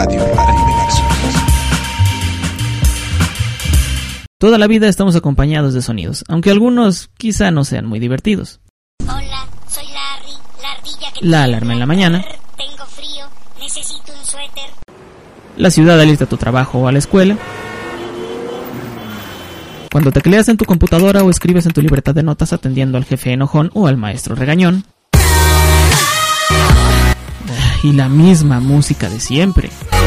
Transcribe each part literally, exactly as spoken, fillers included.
radio para nivelar sonidos. Toda la vida estamos acompañados de sonidos, aunque algunos quizá no sean muy divertidos. Hola, soy Larry, la ardilla que... La alarma en la mañana. Tengo frío, necesito un suéter. La ciudad alista a tu trabajo o a la escuela. Cuando tecleas en tu computadora o escribes en tu libreta de notas atendiendo al jefe enojón o al maestro regañón. Y la misma música de siempre.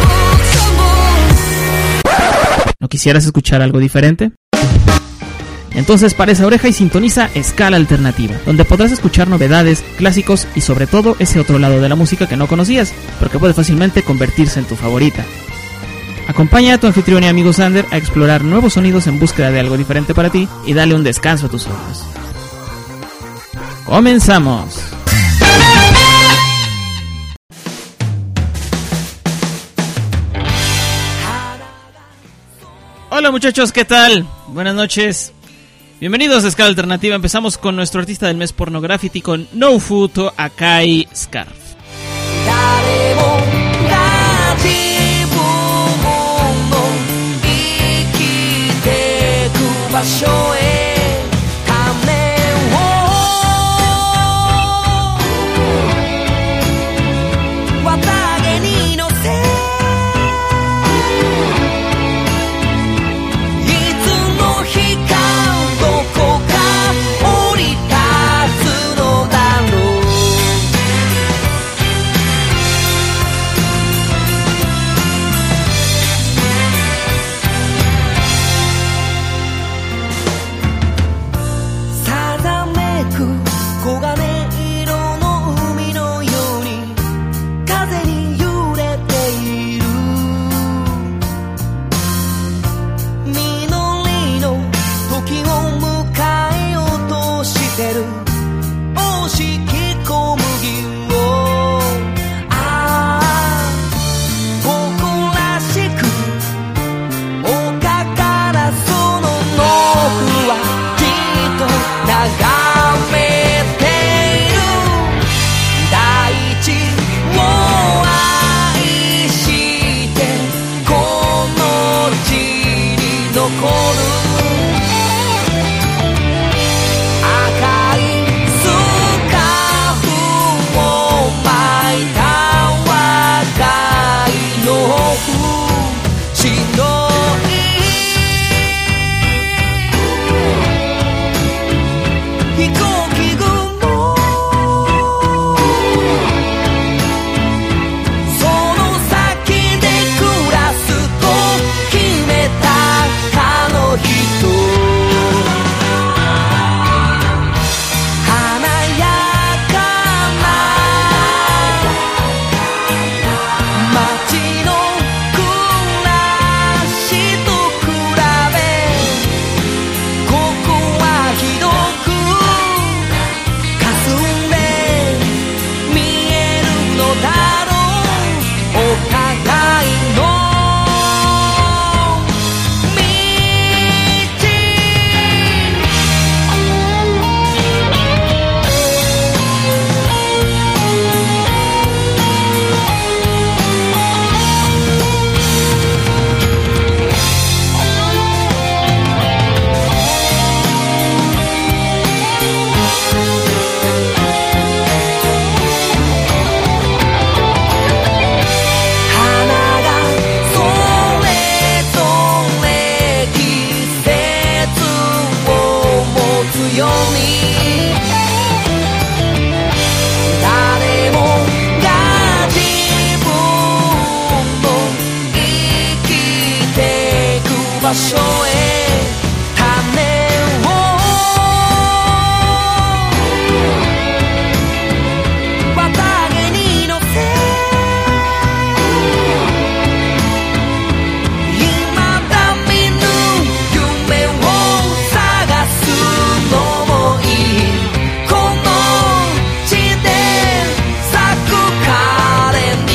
¿No quisieras escuchar algo diferente? Entonces para esa oreja y sintoniza Escala Alternativa, donde podrás escuchar novedades, clásicos y sobre todo ese otro lado de la música que no conocías, pero que puede fácilmente convertirse en tu favorita. Acompaña a tu anfitrión y amigo Sander a explorar nuevos sonidos en búsqueda de algo diferente para ti y dale un descanso a tus ojos. ¡Comenzamos! Hola muchachos, ¿qué tal? Buenas noches. Bienvenidos a Escala Alternativa. Empezamos con nuestro artista del mes Pornografity con No Futo Akai Scarf.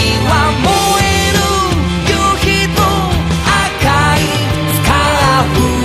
Ooh.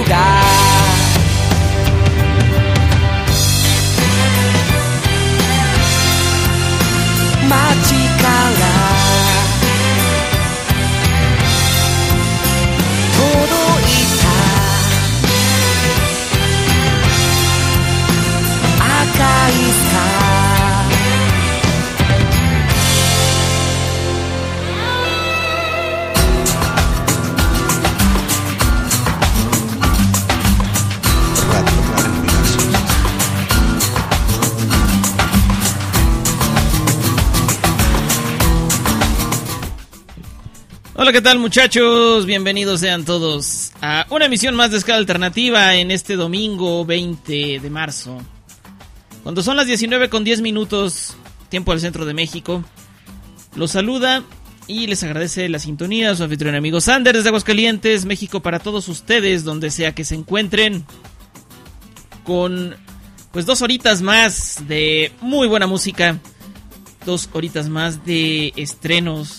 Hola, ¿qué tal, muchachos? Bienvenidos sean todos a una emisión más de Escala Alternativa en este domingo veinte de marzo. Cuando son las diecinueve con diez minutos, tiempo del centro de México, los saluda y les agradece la sintonía a su anfitrión amigo Sander desde Aguascalientes, México, para todos ustedes, donde sea que se encuentren, con pues dos horitas más de muy buena música, dos horitas más de estrenos,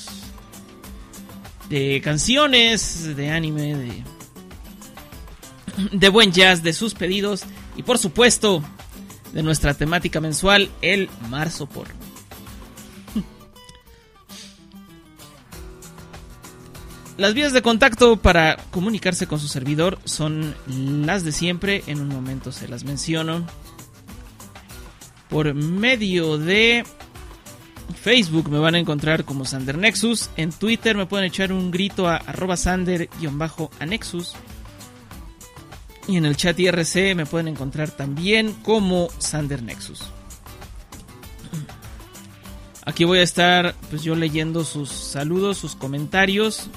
de canciones, de anime, de, de buen jazz, de sus pedidos y por supuesto de nuestra temática mensual, el Marzo Porno. Las vías de contacto para comunicarse con su servidor son las de siempre, en un momento se las menciono. Por medio de Facebook me van a encontrar como Sander Nexus. En Twitter me pueden echar un grito a arroba Sander-Anexus. Y en el chat I R C me pueden encontrar también como Sander Nexus. Aquí voy a estar pues yo leyendo sus saludos, sus comentarios.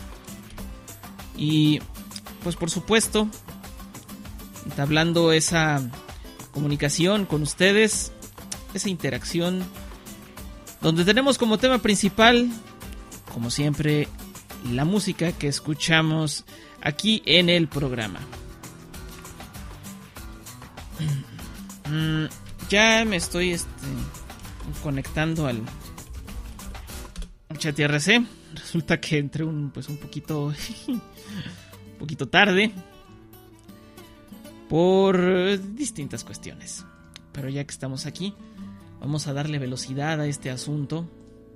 Y pues por supuesto entablando esa comunicación con ustedes, esa interacción, donde tenemos como tema principal, como siempre, la música que escuchamos aquí en el programa. Ya me estoy este, conectando al chat I R C. Resulta que entré un, pues un poquito, un poquito tarde por distintas cuestiones. Pero ya que estamos aquí, vamos a darle velocidad a este asunto.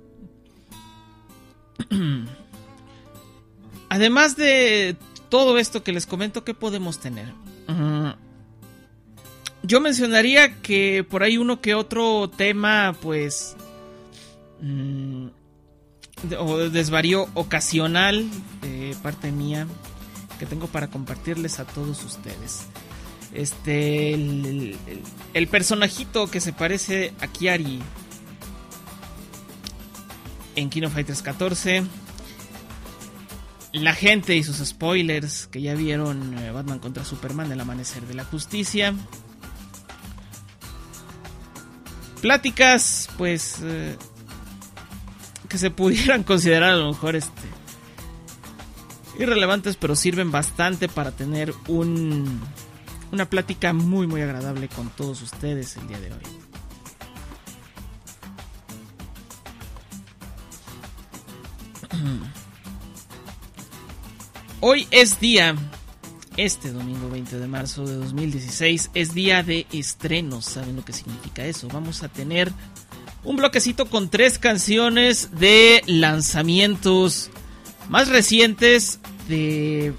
Además de todo esto que les comento, ¿qué podemos tener? Uh, yo mencionaría que por ahí uno que otro tema, pues, mmm, o desvarío ocasional de parte mía que tengo para compartirles a todos ustedes. Este, el, el, el personajito que se parece a Kiari en King of Fighters catorce, la gente y sus spoilers que ya vieron eh, Batman contra Superman, El Amanecer de la Justicia, pláticas pues eh, que se pudieran considerar a lo mejor este irrelevantes, pero sirven bastante para tener un una plática muy muy agradable con todos ustedes el día de hoy. Hoy es día, este domingo veinte de marzo de dos mil dieciséis, es día de estrenos. ¿Saben lo que significa eso? Vamos a tener un bloquecito con tres canciones de lanzamientos más recientes de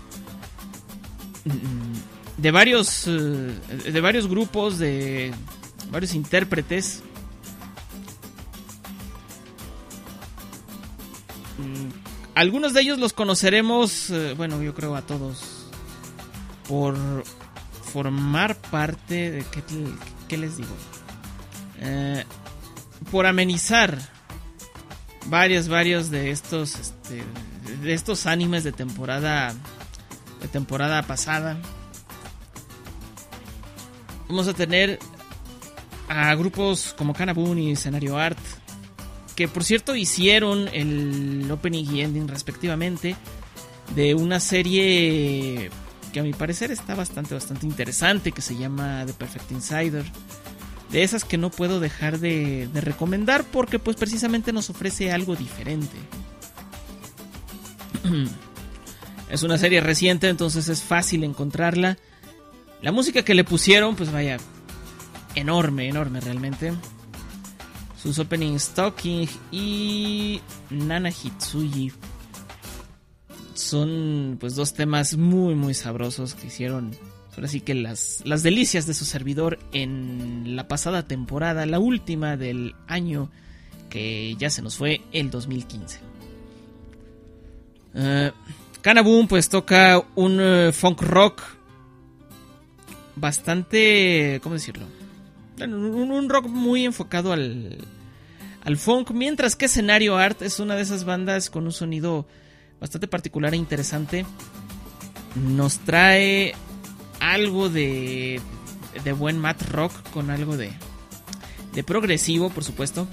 de varios de varios grupos, de varios intérpretes. Algunos de ellos los conoceremos, bueno, yo creo a todos, por formar parte de qué, qué les digo, eh, por amenizar varios varios de estos este, de estos animes de temporada de temporada pasada. Vamos a tener a grupos como Kanabun y Scenario Art, que por cierto hicieron el opening y ending respectivamente de una serie que a mi parecer está bastante bastante interesante, que se llama The Perfect Insider. De esas que no puedo dejar de, de recomendar porque pues precisamente nos ofrece algo diferente. Es una serie reciente, entonces es fácil encontrarla. La música que le pusieron, pues vaya, enorme, enorme realmente. Sus openings Talking y Nana Hitsuji son pues dos temas muy muy sabrosos que hicieron, ahora sí que las, las delicias de su servidor en la pasada temporada, la última del año que ya se nos fue, el dos mil quince. Uh, Kanabun pues toca un uh, funk rock bastante, ¿cómo decirlo? Un, un rock muy enfocado al, al funk, mientras que Scenario Art es una de esas bandas con un sonido bastante particular e interesante. Nos trae algo de, de buen math rock con algo de, de progresivo, por supuesto.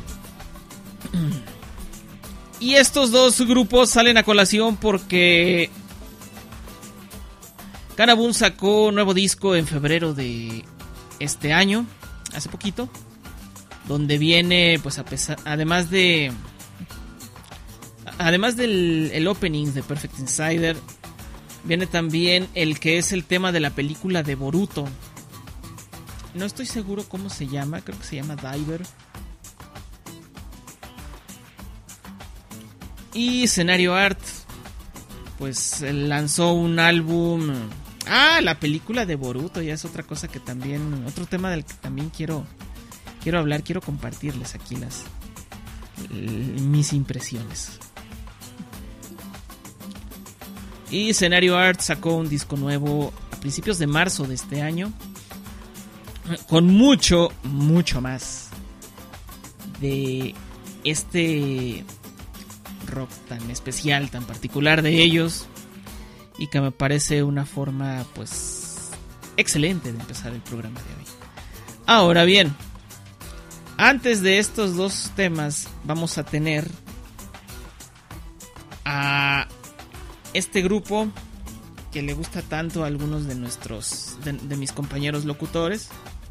Y estos dos grupos salen a colación porque Kanabun sacó un nuevo disco en febrero de este año, hace poquito, donde viene, pues a pesar, además de, además del el opening de Perfect Insider, viene también el que es el tema de la película de Boruto. No estoy seguro cómo se llama, creo que se llama Diver. Y Scenario Art, pues lanzó un álbum. Ah, la película de Boruto, ya es otra cosa que también, otro tema del que también quiero, quiero hablar, quiero compartirles aquí las mis impresiones. Y Scenario Art sacó un disco nuevo a principios de marzo de este año, con mucho, mucho más de este rock tan especial, tan particular de ellos, y que me parece una forma pues excelente de empezar el programa de hoy. Ahora bien, antes de estos dos temas vamos a tener a este grupo que le gusta tanto a algunos de nuestros de, de mis compañeros locutores,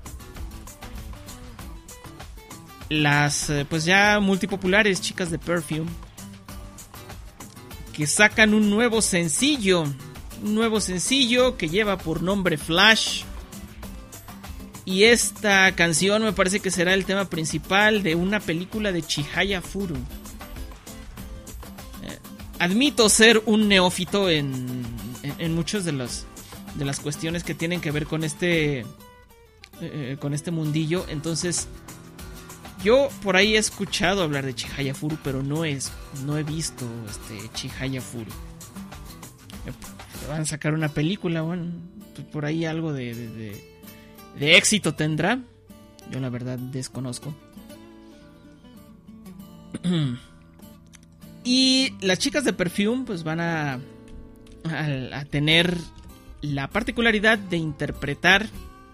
las pues ya multipopulares chicas de Perfume, que sacan un nuevo sencillo, un nuevo sencillo que lleva por nombre Flash. Y esta canción me parece que será el tema principal de una película de Chihaya Furu. Eh, admito ser un neófito en, en, en muchos de los de las cuestiones que tienen que ver con este eh, con este mundillo. Entonces, yo por ahí he escuchado hablar de Chihaya Furu, pero no, es, no he visto este Chihaya Furu. Van a sacar una película, bueno, por ahí algo de, de, de, de éxito tendrá. Yo la verdad desconozco. Y las chicas de Perfume pues van a, a, a tener la particularidad de interpretar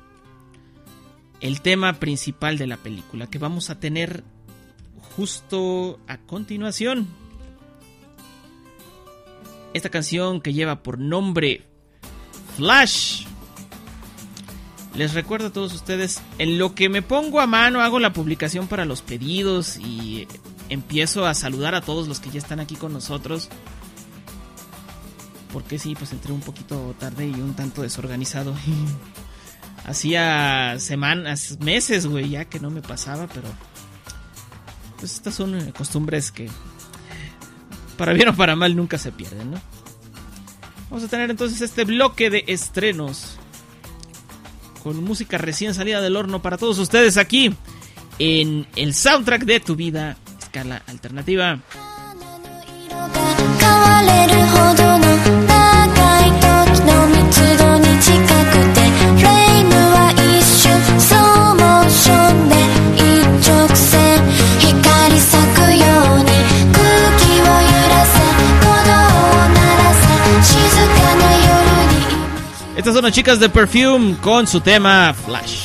el tema principal de la película, que vamos a tener justo a continuación. Esta canción que lleva por nombre Flash. Les recuerdo a todos ustedes, en lo que me pongo a mano, hago la publicación para los pedidos y empiezo a saludar a todos los que ya están aquí con nosotros. Porque sí, pues entré un poquito tarde y un tanto desorganizado. Hacía semanas, meses, güey, ya que no me pasaba, pero pues estas son costumbres que para bien o para mal nunca se pierden, ¿no? Vamos a tener entonces este bloque de estrenos con música recién salida del horno para todos ustedes aquí en el soundtrack de tu vida, Escala Alternativa. Estas son las chicas de Perfume con su tema Flash.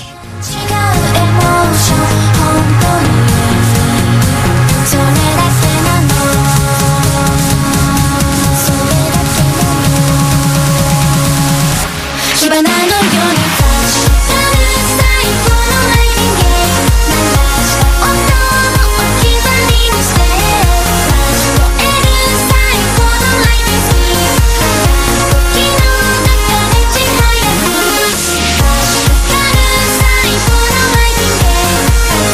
Flash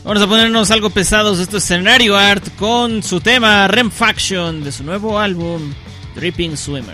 Vamos a ponernos algo pesados. Esto es Scenario Art con su tema Rem Faction de su nuevo álbum Dripping Swimmer.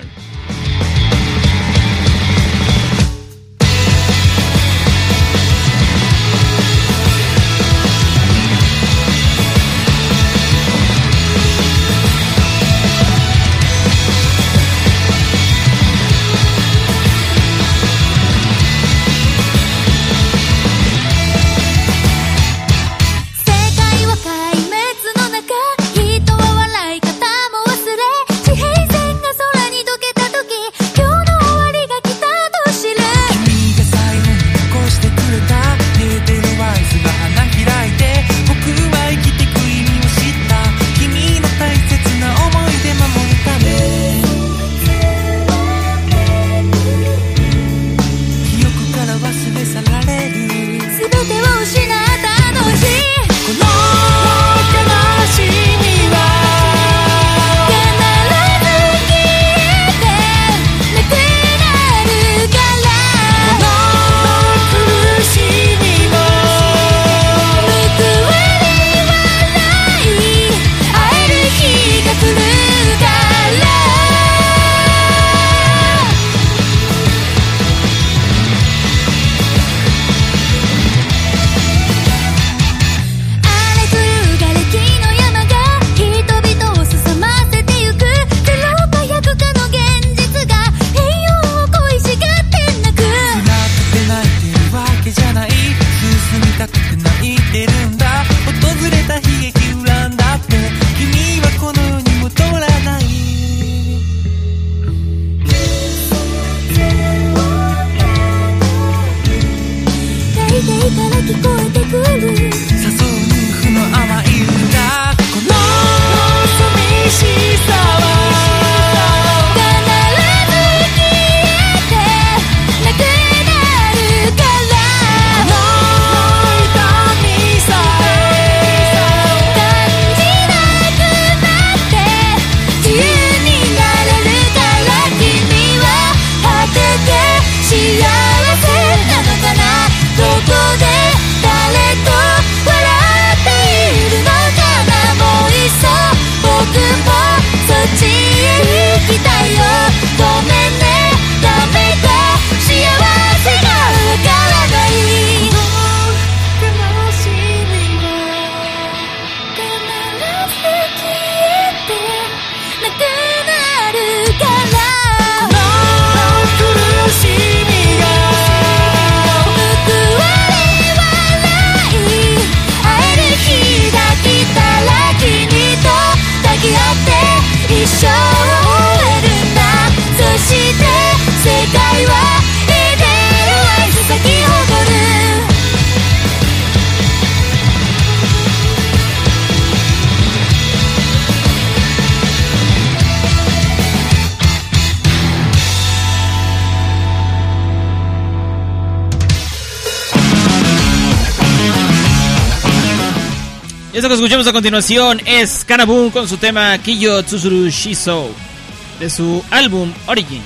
Y esto que escuchamos a continuación es Kanabun con su tema Kiyo Tsuzuru Shiso de su álbum Origin.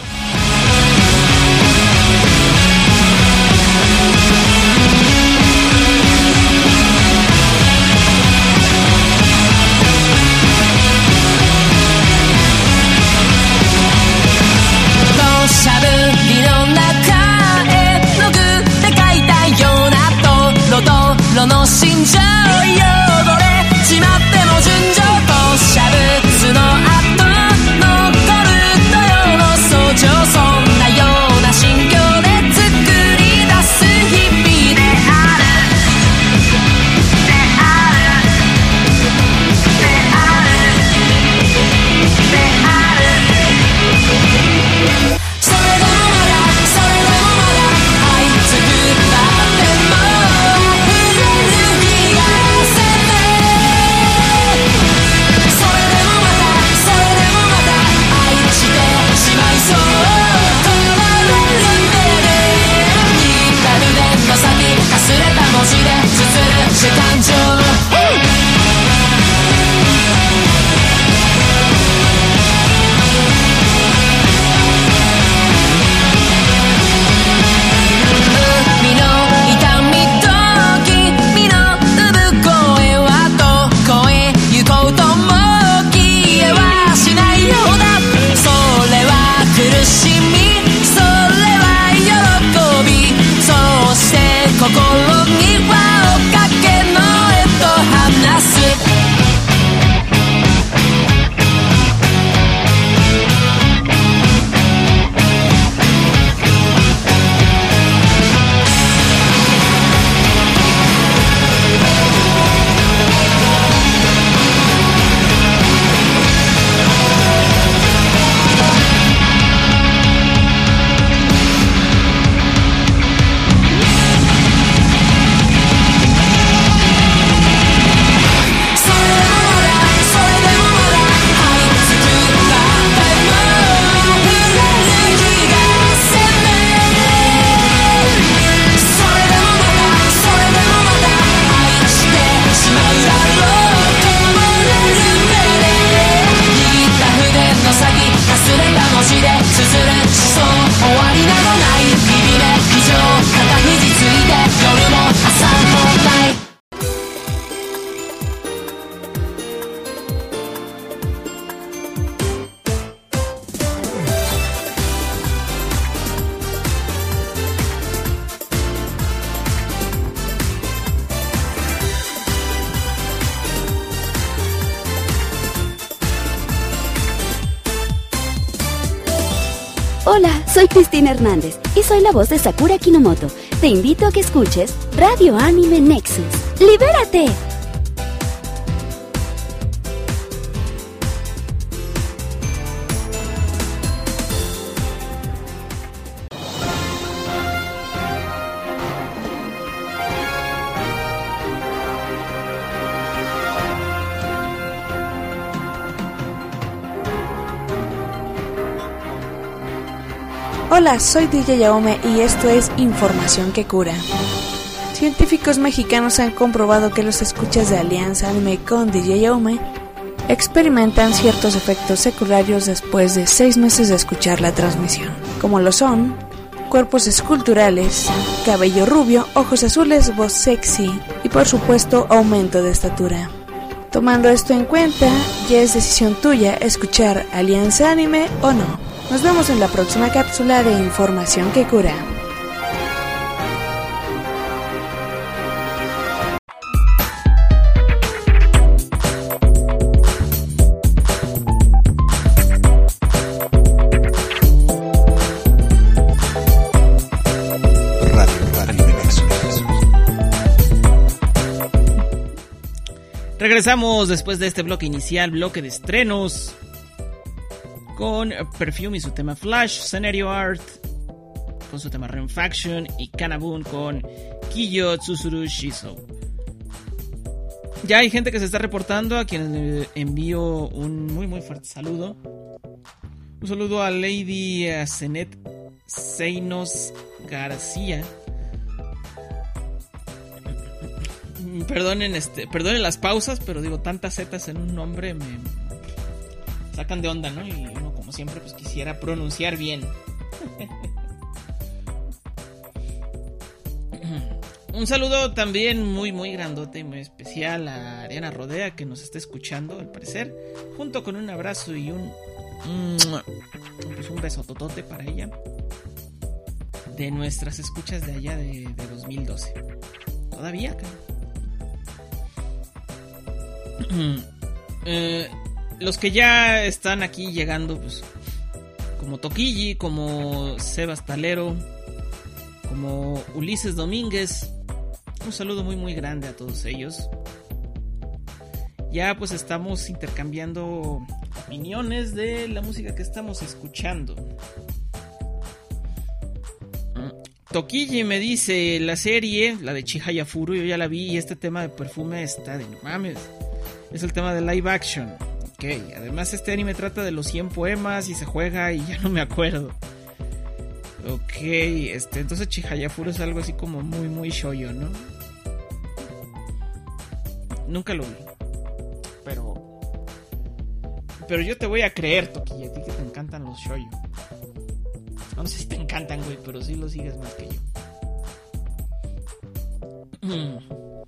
の心情汚れちまっても純情としゃぶつの後残る土曜の Hola, soy Cristina Hernández y soy la voz de Sakura Kinomoto. Te invito a que escuches Radio Anime Nexus. ¡Libérate! Hola, soy D J Yaome y esto es Información que Cura. Científicos mexicanos han comprobado que los escuchas de Alianza Anime con D J Yaome experimentan ciertos efectos secundarios después de seis meses de escuchar la transmisión, como lo son cuerpos esculturales, cabello rubio, ojos azules, voz sexy y por supuesto aumento de estatura. Tomando esto en cuenta, ya es decisión tuya escuchar Alianza Anime o no. Nos vemos en la próxima cápsula de Información que Cura. Regresamos después de este bloque inicial, bloque de estrenos, con Perfume y su tema Flash, Scenario Art con su tema Renfaction y Kanabun con Kiyo Tsuzuru Shiso. Ya hay gente que se está reportando, a quienes le envío un muy muy fuerte saludo. Un saludo a Lady Zenet Seinos García. Perdonen este, perdonen las pausas, pero digo, tantas zetas en un nombre me sacan de onda, ¿no? Y uno, como siempre, pues quisiera pronunciar bien. Un saludo también muy, muy grandote y muy especial a Ariana Rodea, que nos está escuchando, al parecer, junto con un abrazo y un pues un beso totote para ella, de nuestras escuchas de allá de, de dos mil doce. Todavía, acá. eh, Los que ya están aquí llegando, pues, como Toquilli, como Sebas Talero, como Ulises Domínguez, un saludo muy muy grande a todos ellos. Ya pues estamos intercambiando opiniones de la música que estamos escuchando. Toquilli me dice, la serie, la de Chihaya Furu, yo ya la vi y este tema de Perfume está de no mames. Es el tema de live action. Ok, además este anime trata de los cien poemas y se juega y ya no me acuerdo. Ok, este, entonces Chihaya Furu es algo así como muy muy shoujo, ¿no? Nunca lo vi. Pero Pero yo te voy a creer, Toquilli, a ti que te encantan los shoujo. No sé si te encantan, güey, pero sí lo sigues más que yo.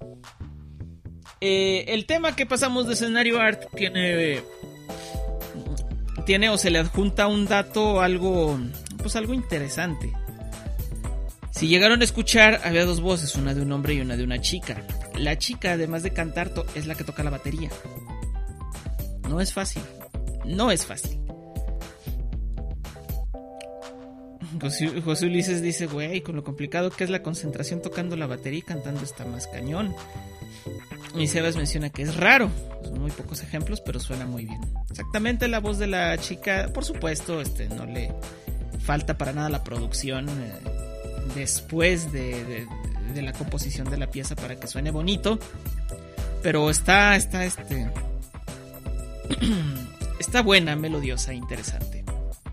Eh, el tema que pasamos de Scenario Art tiene, tiene o se le adjunta un dato, algo, pues algo interesante. Si llegaron a escuchar, había dos voces, una de un hombre y una de una chica. La chica, además de cantar, to- es la que toca la batería. No es fácil, no es fácil. José, José Ulises dice, güey, con lo complicado que es la concentración tocando la batería y cantando está más cañón. Y Sebas menciona que es raro. Son muy pocos ejemplos, pero suena muy bien. Exactamente la voz de la chica, por supuesto, este, no le falta para nada la producción eh, después de, de, de la composición de la pieza para que suene bonito. Pero está, está, este, está buena, melodiosa, interesante.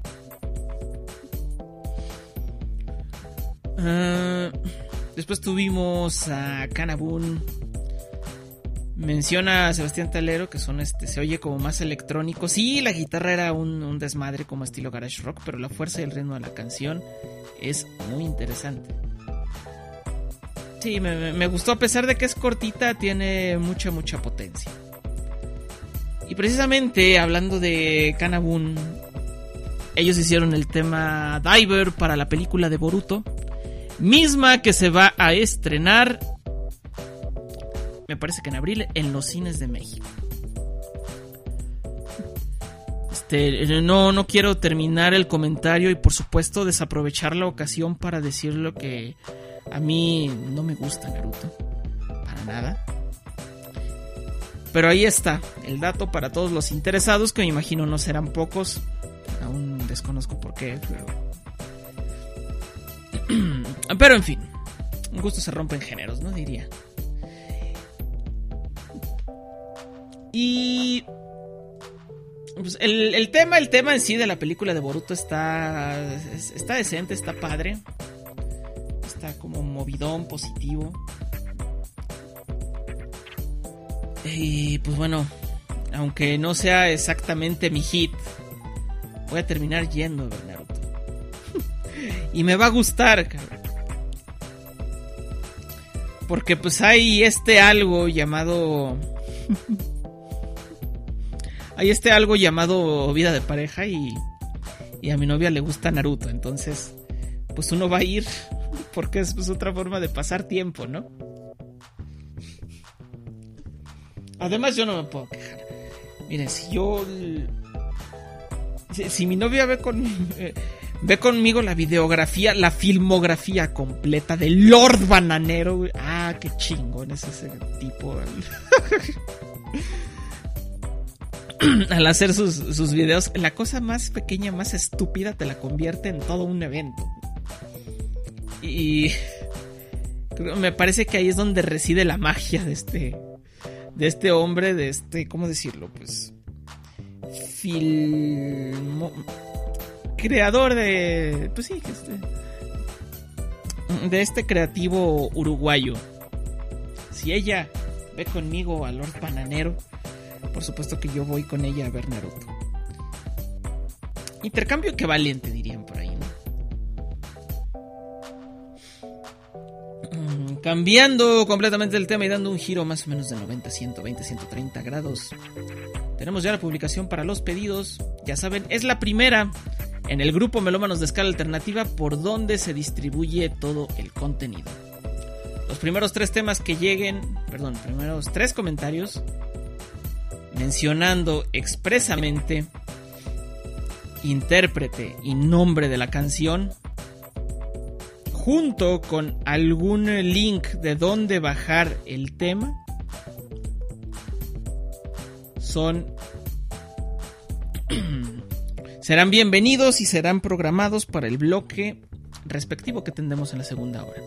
Uh, después tuvimos a Kanabun. Menciona a Sebastián Talero que son este, se oye como más electrónico. Sí, la guitarra era un, un desmadre como estilo garage rock, pero la fuerza y el ritmo de la canción es muy interesante. Sí, me, me gustó, a pesar de que es cortita, tiene mucha, mucha potencia. Y precisamente hablando de Kanabun, ellos hicieron el tema Diver para la película de Boruto, misma que se va a estrenar, me parece que en abril, en los cines de México. Este, no, no quiero terminar el comentario y por supuesto desaprovechar la ocasión para decir lo que a mí no me gusta Naruto. Para nada. Pero ahí está, el dato para todos los interesados, que me imagino no serán pocos. Aún desconozco por qué, pero... pero en fin, un gusto se rompe en géneros, ¿no? Diría. Y... pues el, el tema, el tema en sí de la película de Boruto está... está decente, está padre. Está como movidón, positivo. Y pues bueno, aunque no sea exactamente mi hit, voy a terminar yendo a ver Naruto. Y me va a gustar, cabrón. Porque pues hay este algo llamado... hay este algo llamado vida de pareja y... y a mi novia le gusta Naruto. Entonces, pues uno va a ir porque es pues otra forma de pasar tiempo, ¿no? Además yo no me puedo quejar. Miren, si yo... Si, si mi novia ve con... Eh, ve conmigo la videografía, la filmografía completa de Lord Bananero. Ah, qué chingón es ese tipo. Al hacer sus, sus videos, la cosa más pequeña, más estúpida, te la convierte en todo un evento. Y... me parece que ahí es donde reside la magia de este... de este hombre, de este, ¿cómo decirlo? Pues filmo... creador de... pues sí, este, de este creativo uruguayo. Si ella ve conmigo a Lord Bananero, por supuesto que yo voy con ella a ver Naruto. Intercambio que valiente, dirían por ahí, ¿no? Cambiando completamente el tema y dando un giro más o menos de noventa, ciento veinte, ciento treinta grados. Tenemos ya la publicación para los pedidos. Ya saben, es la primera en el grupo Melómanos de Escala Alternativa por donde se distribuye todo el contenido. Los primeros tres temas que lleguen, perdón, primeros tres comentarios mencionando expresamente intérprete y nombre de la canción, junto con algún link de dónde bajar el tema, son serán bienvenidos y serán programados para el bloque respectivo que tendremos en la segunda hora.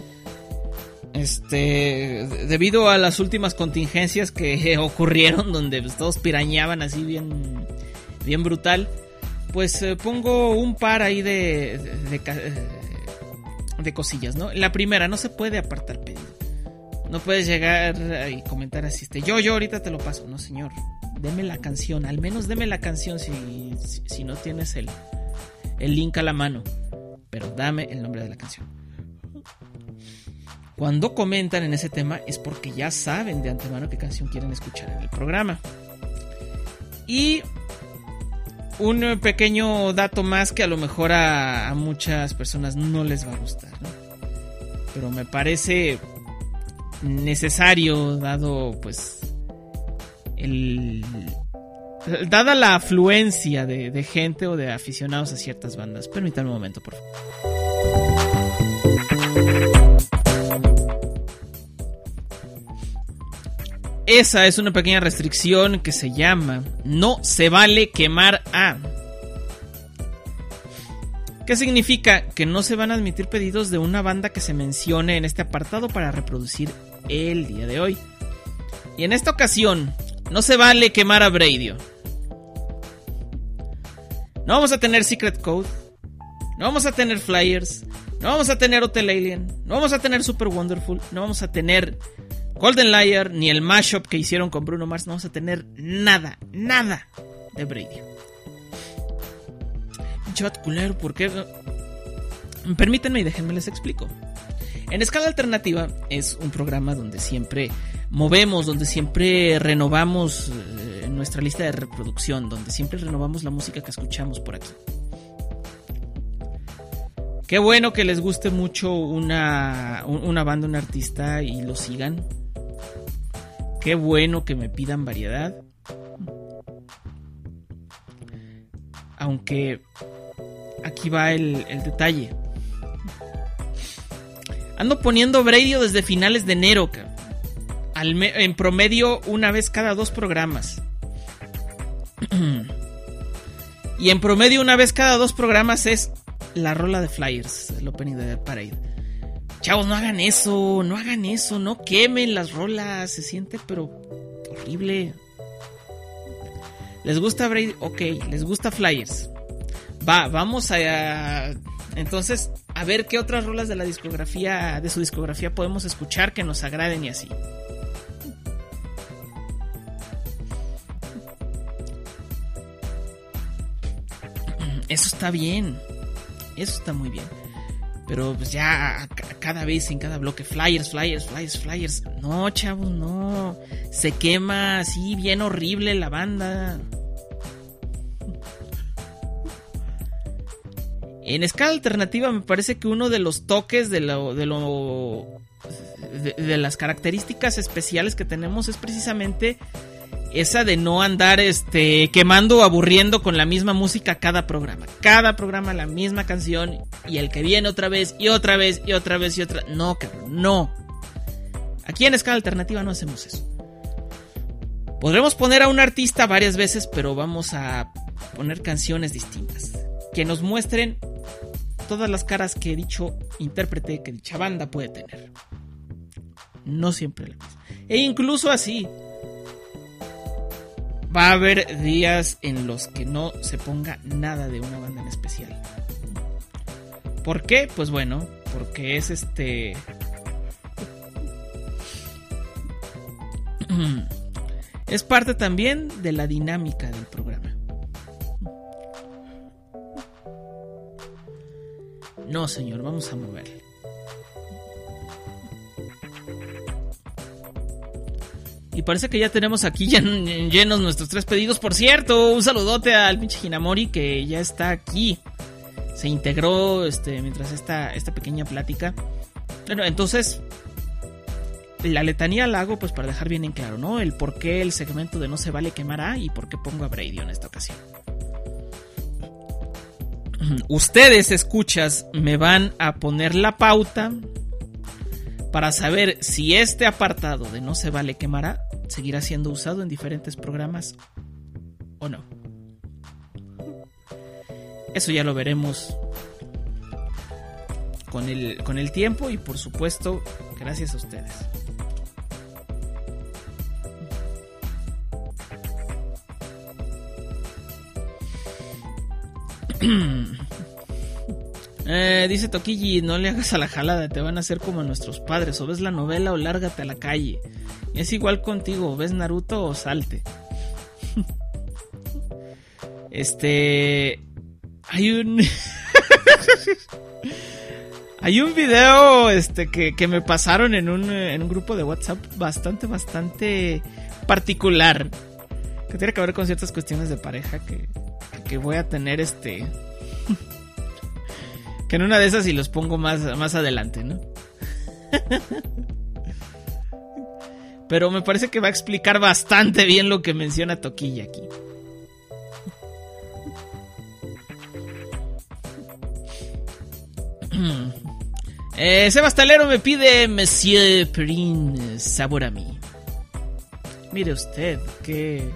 Este, debido a las últimas contingencias que ocurrieron, donde pues, todos pirañaban así bien, bien brutal, pues eh, pongo un par ahí de, de, de, de cosillas, ¿no? La primera, no se puede apartar pedido. No puedes llegar y comentar así, este, yo, yo ahorita te lo paso. No, señor, deme la canción, al menos deme la canción si, si, si no tienes el, el link a la mano, pero dame el nombre de la canción. Cuando comentan en ese tema es porque ya saben de antemano qué canción quieren escuchar en el programa. Y un pequeño dato más que a lo mejor a, a muchas personas no les va a gustar, ¿no? Pero me parece necesario, dado pues el dada la afluencia de, de gente o de aficionados a ciertas bandas. Permítanme un momento, por favor. Esa es una pequeña restricción que se llama no se vale quemar a. ¿Qué significa? Que no se van a admitir pedidos de una banda que se mencione en este apartado para reproducir el día de hoy. Y en esta ocasión no se vale quemar a Bradio. No vamos a tener Secret Code, no vamos a tener Flyers, no vamos a tener Hotel Alien, no vamos a tener Super Wonderful, no vamos a tener Golden Liar, ni el mashup que hicieron con Bruno Mars. No vamos a tener nada, nada de Bradio. Chavat culero, ¿por qué? Permítanme y déjenme les explico. En Escala Alternativa es un programa donde siempre movemos, donde siempre renovamos eh, nuestra lista de reproducción, donde siempre renovamos la música que escuchamos por aquí. Qué bueno que les guste mucho una, una banda, un artista y lo sigan. Qué bueno que me pidan variedad. Aunque aquí va el, el detalle. Ando poniendo Brady desde finales de enero, al me- en promedio una vez cada dos programas. Y en promedio una vez cada dos programas es la rola de Flyers, el opening de Parade. Chavos, no hagan eso, no hagan eso, no quemen las rolas, se siente pero horrible. ¿Les gusta Brady? Ok, les gusta Flyers. Va, vamos a... Entonces, a ver qué otras rolas de la discografía, de su discografía podemos escuchar que nos agraden y así. Eso está bien. Eso está muy bien. Pero pues ya cada vez en cada bloque Flyers, Flyers, Flyers, Flyers. No, chavos, no. Se quema así bien horrible la banda. En escala alternativa me parece que uno de los toques de lo de lo de, de las características especiales que tenemos es precisamente esa de no andar este quemando o aburriendo con la misma música cada programa. Cada programa la misma canción y el que viene otra vez y otra vez y otra vez y otra. No, cabrón, no. Aquí en escala alternativa no hacemos eso. Podremos poner a un artista varias veces, pero vamos a poner canciones distintas que nos muestren todas las caras que dicho intérprete, que dicha banda puede tener. No siempre la misma. E incluso así, va a haber días en los que no se ponga nada de una banda en especial. ¿Por qué? Pues bueno, porque es este... es parte también de la dinámica del programa. No, señor, vamos a moverle. Y parece que ya tenemos aquí llen- llenos nuestros tres pedidos. Por cierto, un saludote al pinche Hinamori que ya está aquí. Se integró este, mientras esta, esta pequeña plática. Bueno, entonces, la letanía la hago pues para dejar bien en claro, ¿no? El por qué el segmento de No se vale quemará y por qué pongo a Brady en esta ocasión. Ustedes, escuchas, me van a poner la pauta para saber si este apartado de No se vale quemará seguirá siendo usado en diferentes programas o no. Eso ya lo veremos con el, con el tiempo y por supuesto gracias a ustedes. eh, dice Toquilli, no le hagas a la jalada, te van a hacer como nuestros padres, o ves la novela o lárgate a la calle. Y es igual contigo, ves Naruto o salte. Este... Hay un... Hay un video este, que, que me pasaron en un, en un grupo de WhatsApp bastante, bastante particular, que tiene que ver con ciertas cuestiones de pareja que, que voy a tener este... que en una de esas y los pongo más, más adelante, ¿no? Pero me parece que va a explicar bastante bien lo que menciona Toquilla aquí. eh, Sebastalero me pide Monsieur Perrin, sabor a mí. Mire usted, qué...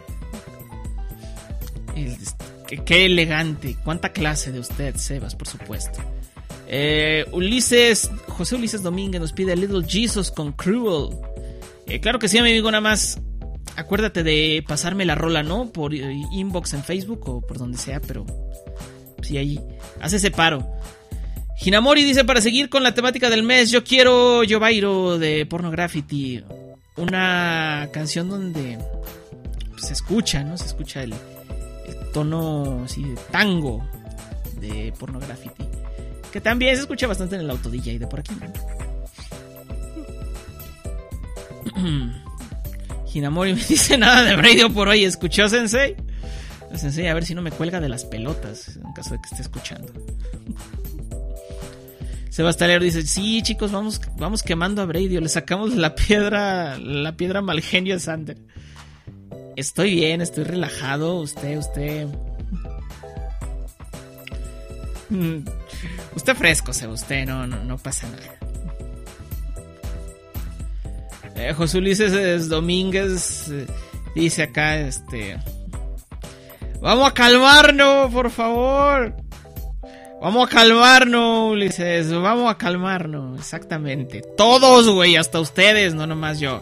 El, qué, qué elegante, cuánta clase de usted, Sebas, por supuesto. Eh, Ulises, José Ulises Domínguez nos pide Little Jesus con Cruel. Eh, claro que sí, amigo, nada más acuérdate de pasarme la rola, ¿no? Por inbox en Facebook o por donde sea, pero sí, ahí, haz ese paro. Hinamori dice, para seguir con la temática del mes, yo quiero Yobairo de Porno Graffiti. Una canción donde se escucha, ¿no? Se escucha el, el tono así de tango de Porno Graffiti, que también se escucha bastante en el auto D J de por aquí, ¿no? Hinamori me dice nada de radio por hoy. ¿Escuchó, Sensei? Sensei, a ver si no me cuelga de las pelotas en caso de que esté escuchando. Sebastalero dice, sí, chicos, vamos, vamos quemando a Brady. Le sacamos la piedra, la piedra mal genio a Sander. Estoy bien, estoy relajado. Usted, usted Usted fresco, se usted, no, no, no pasa nada. Eh, José Ulises Domínguez eh, dice acá, este... Vamos a calmarnos, por favor. Vamos a calmarnos, Ulises. Vamos a calmarnos, exactamente. Todos, güey, hasta ustedes, no nomás yo.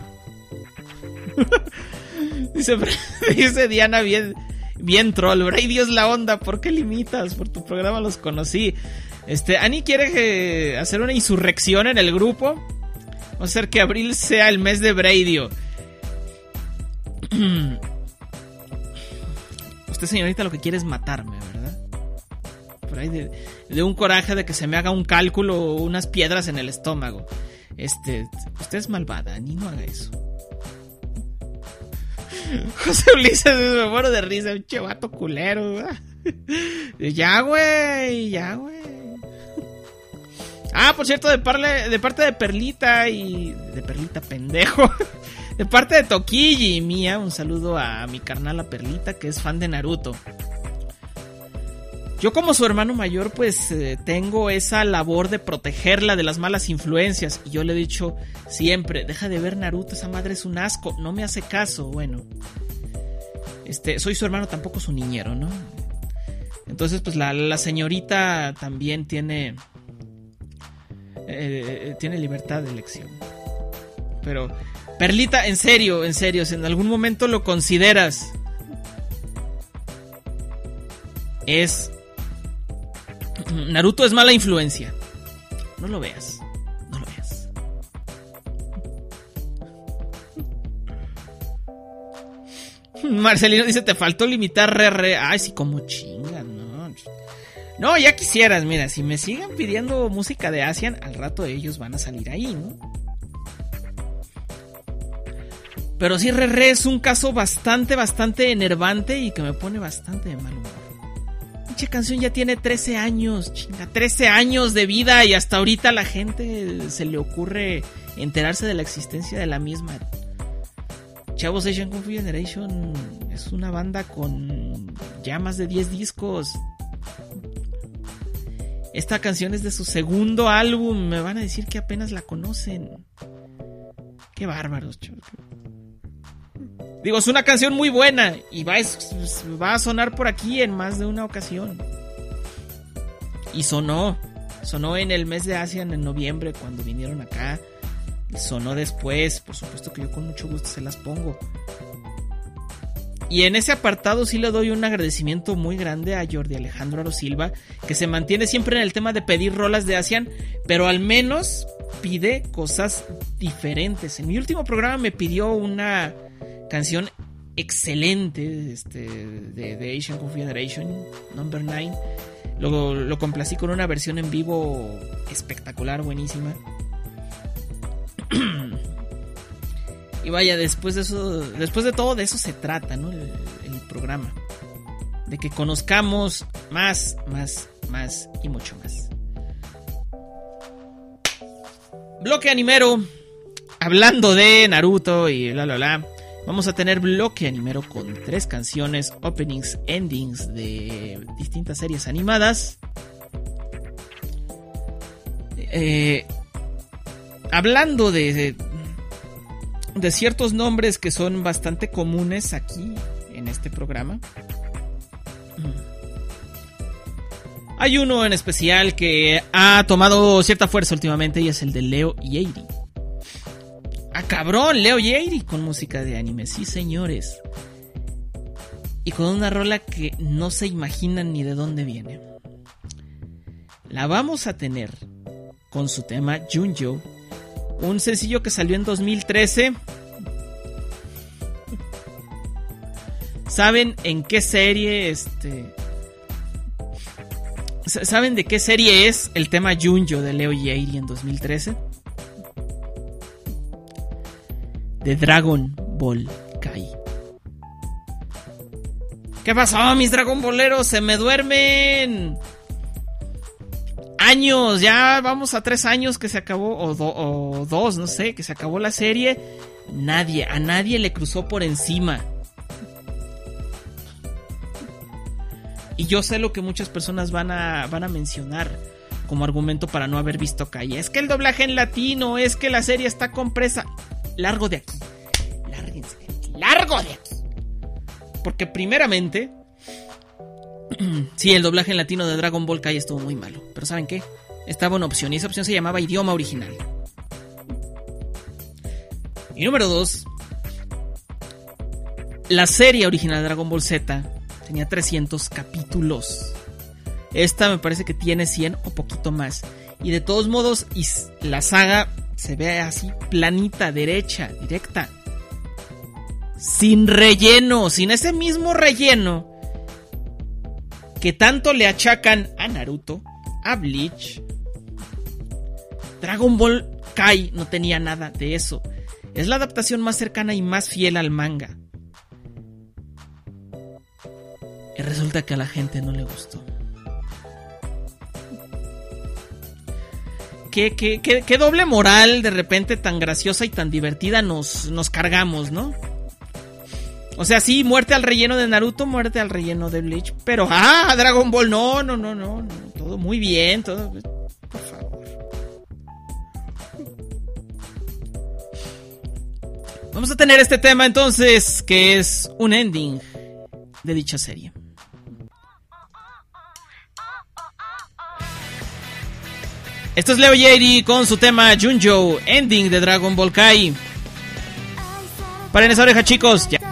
dice, dice Diana bien, bien troll. Brady es la onda, ¿por qué limitas? Por tu programa los conocí. Este, Ani quiere que hacer una insurrección en el grupo. Vamos a hacer que abril sea el mes de Brady. Usted, señorita, lo que quiere es matarme, ¿verdad? Por ahí de, de un coraje de que se me haga un cálculo o unas piedras en el estómago. Este, usted es malvada, ni no haga eso. José Ulises, me muero de risa, un chevato culero, ¿verdad? Ya, güey, ya, güey. Ah, por cierto, de, parle, de parte de Perlita y... De Perlita, pendejo. De parte de Toquilli y mía, un saludo a mi carnala Perlita, que es fan de Naruto. Yo como su hermano mayor, pues eh, tengo esa labor de protegerla de las malas influencias. Y yo le he dicho siempre, deja de ver Naruto, esa madre es un asco, no me hace caso. Bueno, este, soy su hermano, tampoco su niñero, ¿no? Entonces, pues la, la señorita también tiene... Eh, tiene libertad de elección. Pero, Perlita, en serio, en serio, si en algún momento lo consideras, es... Naruto es mala influencia. No lo veas, no lo veas. Marcelino dice, te faltó limitar re re. Ay, sí, como chinga, no. No, ya quisieras, mira, si me siguen pidiendo música de Asian, al rato ellos van a salir ahí, ¿no? Pero sí, re re es un caso bastante, bastante enervante y que me pone bastante de mal humor. Dicha canción ya tiene trece años, chinga, trece años de vida y hasta ahorita a la gente se le ocurre enterarse de la existencia de la misma. Chavos, Asian Kung Fu Generation es una banda con ya más de diez discos. Esta canción es de su segundo álbum. Me van a decir que apenas la conocen. Qué bárbaros, chavos. Digo, es una canción muy buena y va a, va a sonar por aquí en más de una ocasión. Y sonó. Sonó en el mes de Asian en noviembre cuando vinieron acá. Y sonó después. Por supuesto que yo con mucho gusto se las pongo. Y en ese apartado sí le doy un agradecimiento muy grande a Jordi Alejandro Aro Silva, que se mantiene siempre en el tema de pedir rolas de Asian, pero al menos pide cosas diferentes. En mi último programa me pidió una canción excelente este, de, de Asian Kung Fu Generation, Number nueve. Lo, lo complací con una versión en vivo espectacular, buenísima. Y vaya, después de eso, después de todo, de eso se trata, ¿no? El, el programa. De que conozcamos más, más, más y mucho más. Bloque animero. Hablando de Naruto y la la la. Vamos a tener bloque animero con tres canciones, openings, endings de distintas series animadas. Eh, hablando de, de, de ciertos nombres que son bastante comunes aquí en este programa. Hay uno en especial que ha tomado cierta fuerza últimamente y es el de Leo Yeiri. ¡Ah, cabrón! Leo Yeiri con música de anime, sí señores. Y con una rola que no se imaginan ni de dónde viene. La vamos a tener con su tema Junjo, un sencillo que salió en dos mil trece. ¿Saben en qué serie este... ¿Saben de qué serie es el tema Junjo de Leo Yeiri en dos mil trece? De Dragon Ball Kai. ¿Qué pasó, mis Dragon Balleros? ¡Se me duermen! Años, ya vamos a tres años que se acabó, o, do, o dos, no sé, que se acabó la serie. Nadie, a nadie le cruzó por encima. Y yo sé lo que muchas personas van a, van a mencionar como argumento para no haber visto Kai. Es que el doblaje en latino, es que la serie está compresa. Largo de aquí. Lárguense de aquí. Largo de aquí. Porque primeramente, sí, el doblaje en latino de Dragon Ball Kai estuvo muy malo. Pero ¿saben qué? Estaba una opción y esa opción se llamaba idioma original. Y número dos, la serie original de Dragon Ball Z tenía trescientos capítulos. Esta me parece que tiene cien o poquito más. Y de todos modos, y la saga se ve así, planita, derecha, directa. Sin relleno, sin ese mismo relleno que tanto le achacan a Naruto, a Bleach. Dragon Ball Kai no tenía nada de eso. Es la adaptación más cercana y más fiel al manga. Y resulta que a la gente no le gustó. Qué, qué, qué, qué doble moral de repente tan graciosa y tan divertida nos, nos cargamos, ¿no? O sea, sí, muerte al relleno de Naruto, muerte al relleno de Bleach. Pero, ah, Dragon Ball, no, no, no, no, no. Todo muy bien, todo... Por favor. Vamos a tener este tema entonces, que es un ending de dicha serie. Esto es Leo Yeri con su tema Junjo, ending de Dragon Ball Kai. Paren esa oreja, chicos. Ya.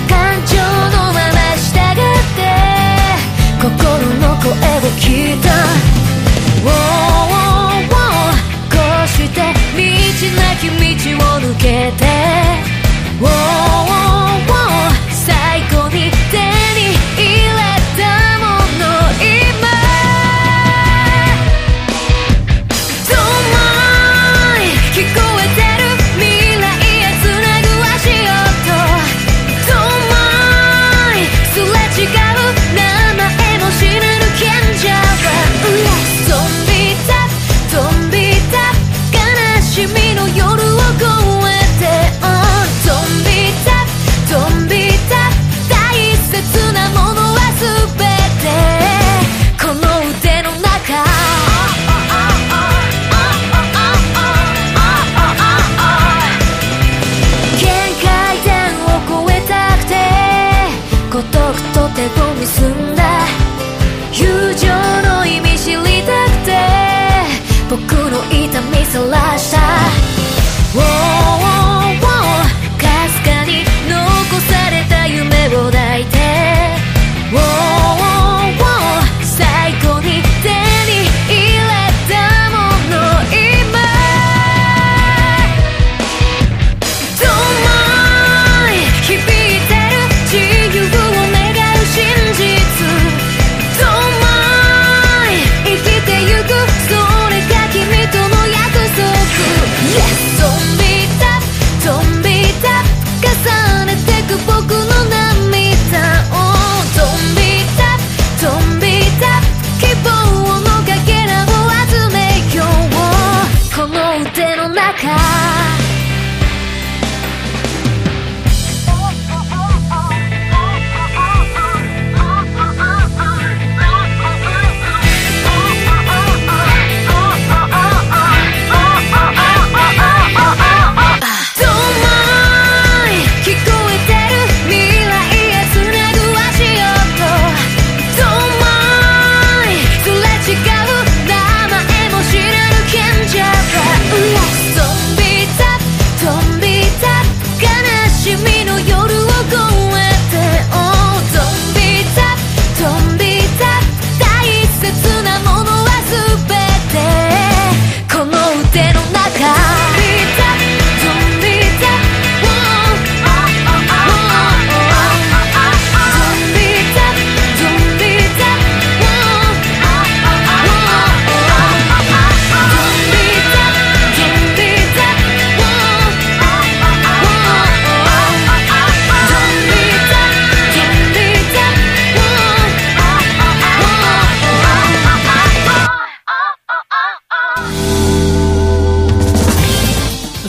Kita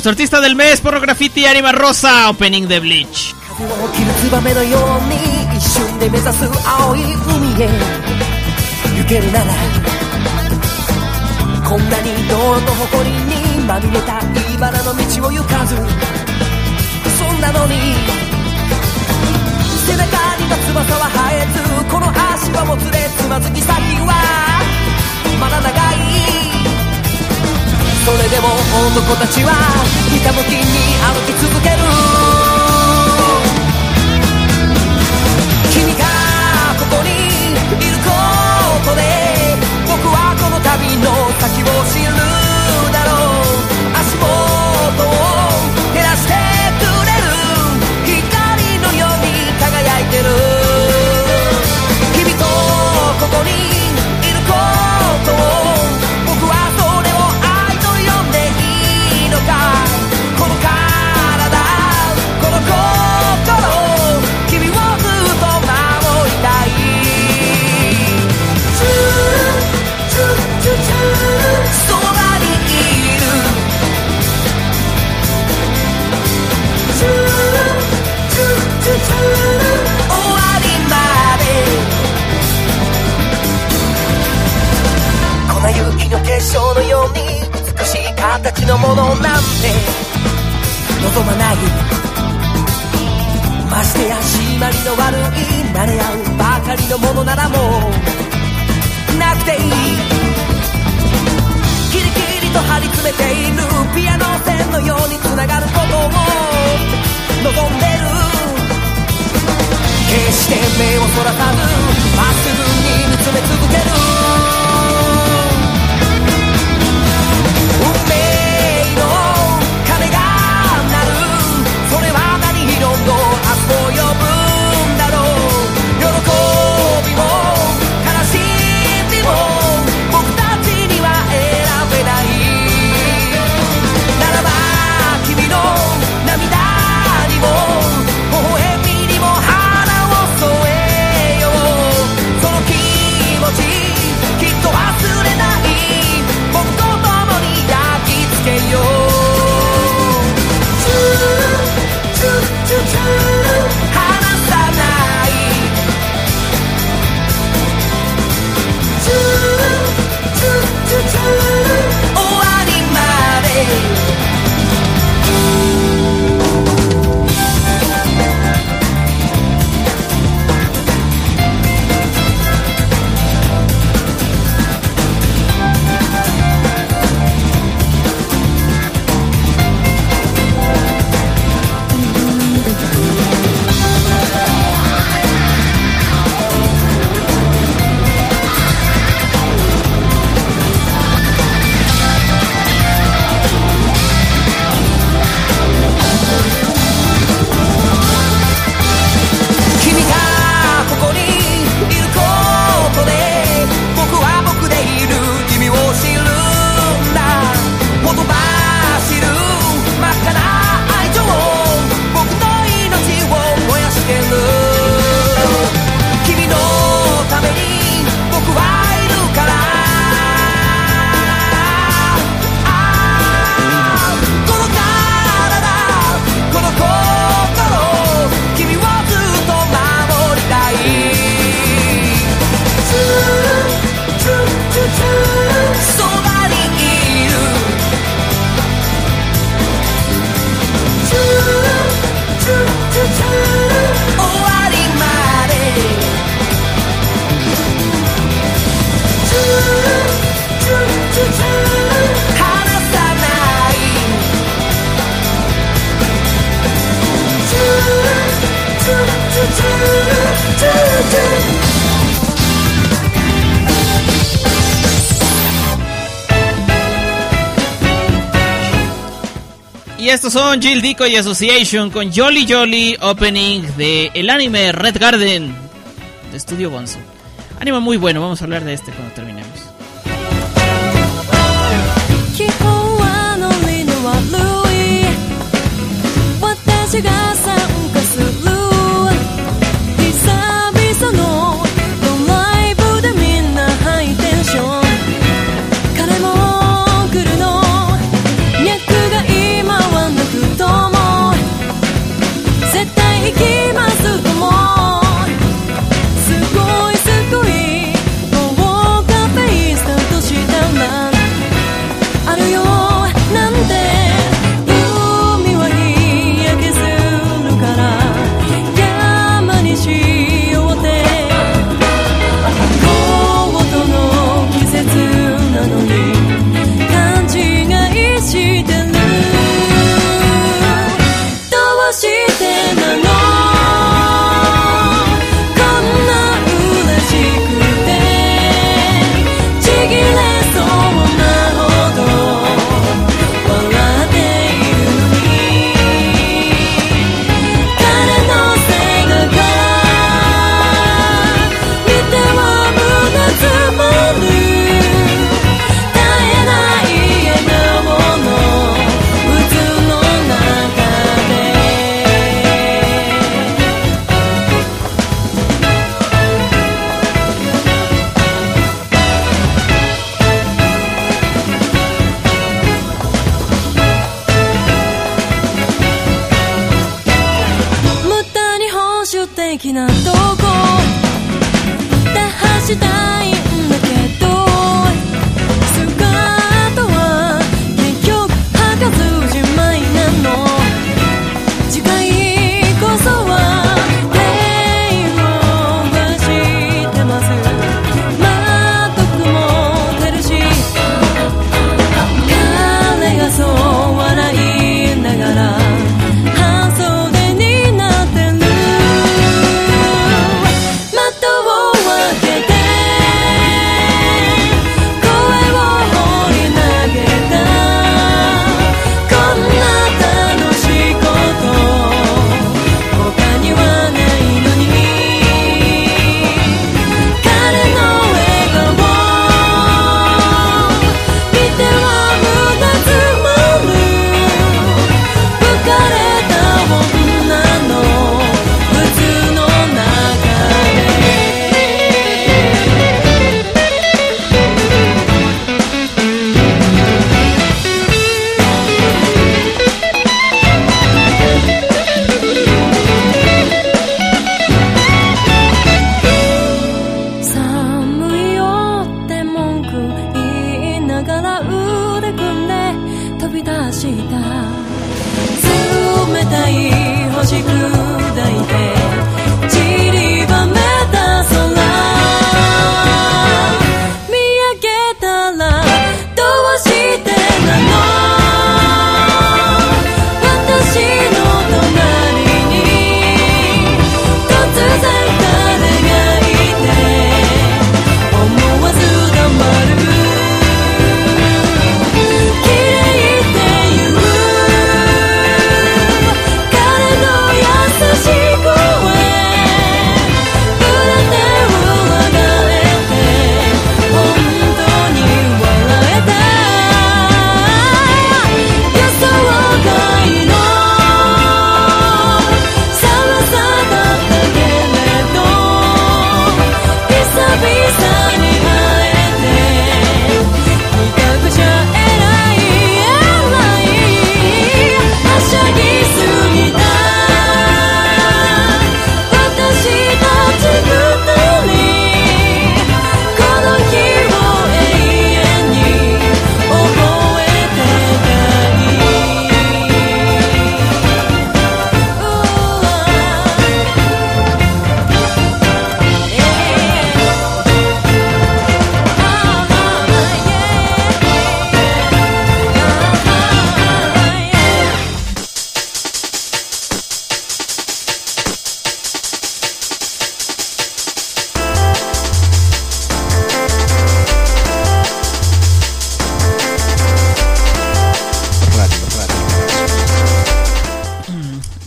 Nuestro artista del mes, Porro Graffiti, Anima Rosa, opening de Bleach. それでも男たちはひたむきに歩き続ける。君がここにいることで僕はこの旅の先を知るだろう。足元を照らしてくれる光のように輝いてる。君とここにいることを僕はそれをこの体、この心、君をずっと守りたい。そばにいる。終わりまで。粉雪の結晶のように美しい形のものなんて望まない。ましてや締まりの悪い慣れ合うばかりのものならもうなくていい。キリキリと張り詰めているピアノ線のようにつながることを望んでる。決して目をそらさずまっすぐに見つめ続ける。 Y estos son Jill Decoy Association con Jolly Jolly, opening de el anime Red Garden de Estudio Bonzo. Anime muy bueno, vamos a hablar de este cuando terminemos. Come on.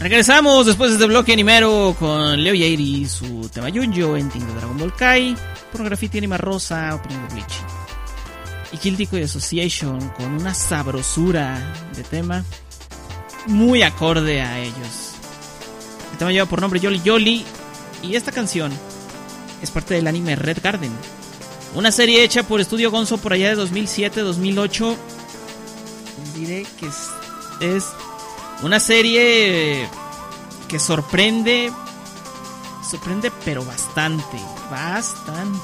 Regresamos después de este bloque animero con Leo Yair y su tema Junjo, ending de Dragon Ball Kai, por Graffiti Anima Rosa, opening de Bleach. Y Guilty Code Association con una sabrosura de tema muy acorde a ellos. El tema lleva por nombre Yoli Yoli y esta canción es parte del anime Red Garden, una serie hecha por Estudio Gonzo por allá de dos mil siete dos mil ocho. Diré que es, es una serie que sorprende, sorprende pero bastante, bastante.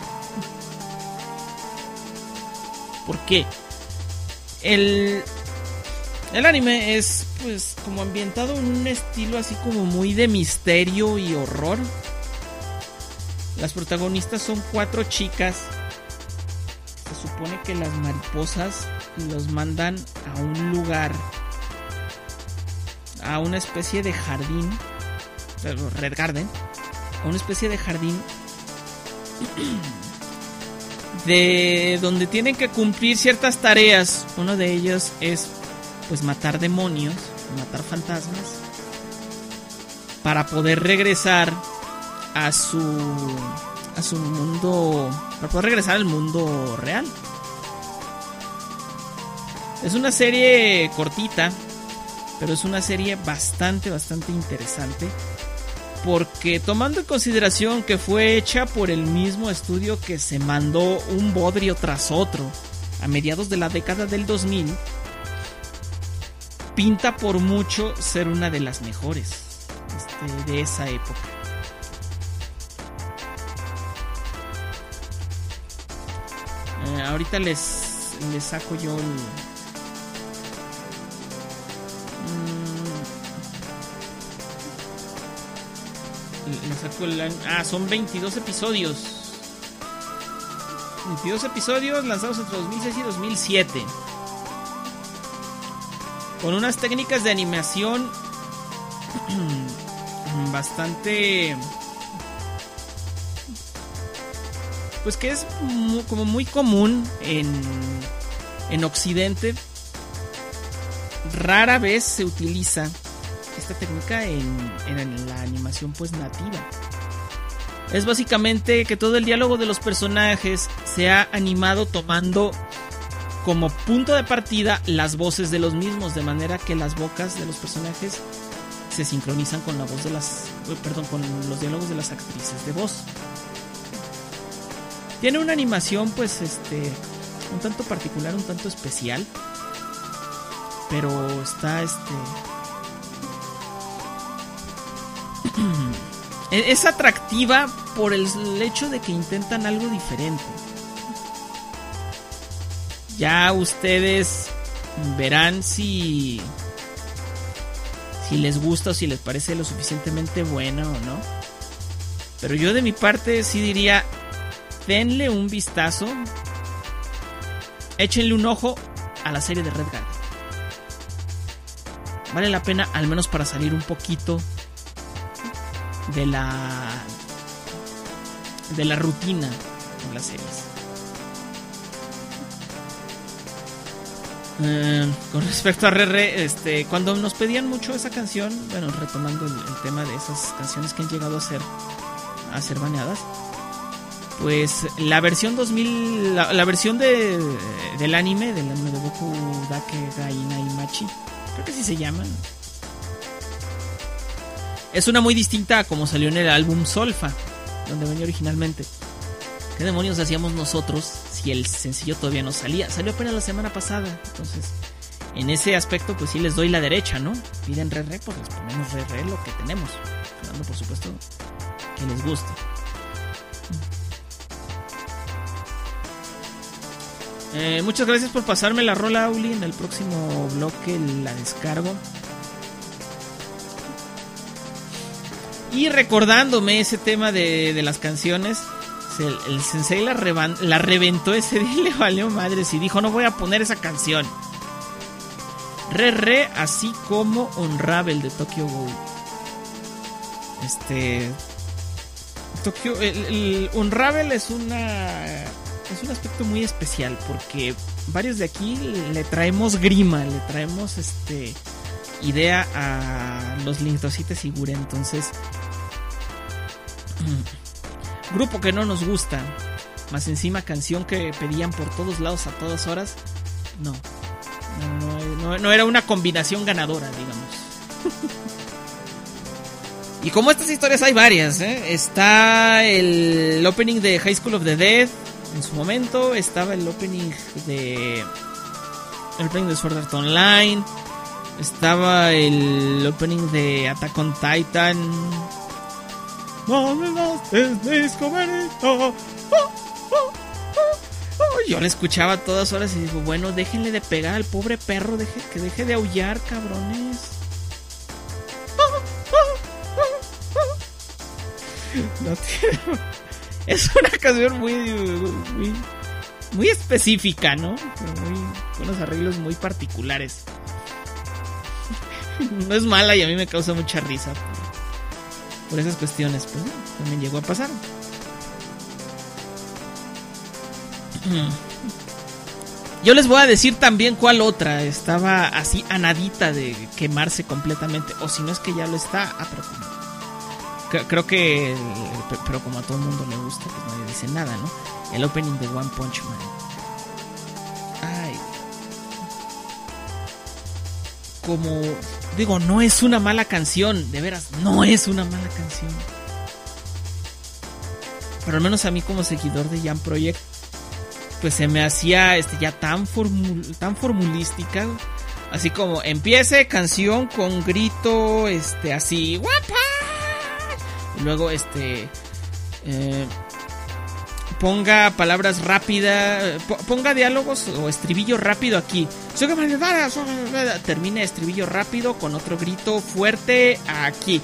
¿Por qué? El, el anime es pues como ambientado en un estilo así como muy de misterio y horror. Las protagonistas son cuatro chicas. Se supone que las mariposas los mandan a un lugar, a una especie de jardín, Red Garden, a una especie de jardín de donde tienen que cumplir ciertas tareas. Uno de ellos es pues matar demonios, matar fantasmas, para poder regresar a su a su mundo, para poder regresar al mundo real. Es una serie cortita, pero es una serie bastante, bastante interesante, porque tomando en consideración que fue hecha por el mismo estudio que se mandó un bodrio tras otro a mediados de la década del dos mil, pinta por mucho ser una de las mejores este, de esa época. Eh, ahorita les, les saco yo el... Le saco el... Ah, son veintidós episodios. veintidós episodios lanzados entre dos mil seis y dos mil siete. Con unas técnicas de animación bastante... Pues que es muy, como muy común en, en Occidente. Rara vez se utiliza esta técnica en, en la animación pues nativa. Es básicamente que todo el diálogo de los personajes se ha animado tomando como punto de partida las voces de los mismos, de manera que las bocas de los personajes se sincronizan con la voz de las, perdón, con los diálogos de las actrices de voz. Tiene una animación pues este un tanto particular, un tanto especial, pero está este es atractiva por el hecho de que intentan algo diferente. Ya ustedes verán si si les gusta o si les parece lo suficientemente bueno o no. Pero yo de mi parte sí diría, denle un vistazo, échenle un ojo a la serie de Red Garden. Vale la pena, al menos para salir un poquito de la de la rutina de las series. Eh, con respecto a Rere, este, cuando nos pedían mucho esa canción, bueno, retomando el, el tema de esas canciones que han llegado a ser a ser baneadas, pues la versión dos mil, la, la versión de del anime, del anime de Boku Dake Gai Naimachi, creo que así se llaman, es una muy distinta a como salió en el álbum Solfa, donde venía originalmente. ¿Qué demonios hacíamos nosotros si el sencillo todavía no salía? Salió apenas la semana pasada. Entonces, en ese aspecto, pues sí les doy la derecha, ¿no? Piden re re, pues les ponemos re re lo que tenemos. Esperando, por supuesto, que les guste. Eh, muchas gracias por pasarme la rola, Uli. En el próximo bloque la descargo. Y recordándome ese tema de, de las canciones, el, el sensei la, revan, la reventó ese día y le valió madres y dijo, no voy a poner esa canción. Re Re, así como Unravel de Tokyo Ghoul. Este... Tokyo, el, el Unravel es una... es un aspecto muy especial porque varios de aquí le traemos grima, le traemos este... idea a los Linktocites y Gure. Entonces, grupo que no nos gusta, más encima canción que pedían por todos lados a todas horas. No, no, no, no, no era una combinación ganadora, digamos. Y como estas historias hay varias, ¿eh? Está el opening de High School of the Dead en su momento, estaba el opening de el opening de Sword Art Online, estaba el opening de Attack on Titan. Yo le escuchaba a todas horas y digo, bueno, déjenle de pegar al pobre perro, deje, que deje de aullar, cabrones. No tiene... Es una canción muy, muy, muy específica, ¿no? Muy, con unos arreglos muy particulares. No es mala y a mí me causa mucha risa por, por esas cuestiones. Pues no, también llegó a pasar. Yo les voy a decir también cuál otra estaba así a nadita de quemarse completamente, o si no es que ya lo está. Ah, pero como, creo que, pero como a todo el mundo le gusta, pues nadie dice nada, ¿no? El opening de One Punch Man. Ay, como digo, no es una mala canción, de veras, no es una mala canción. Pero al menos a mí como seguidor de Jam Project, pues se me hacía este ya tan formul, tan formulística, así como empiece canción con grito este así guapa, y luego este eh, ponga palabras rápidas, ponga diálogos o estribillo rápido aquí, termine estribillo rápido con otro grito fuerte aquí.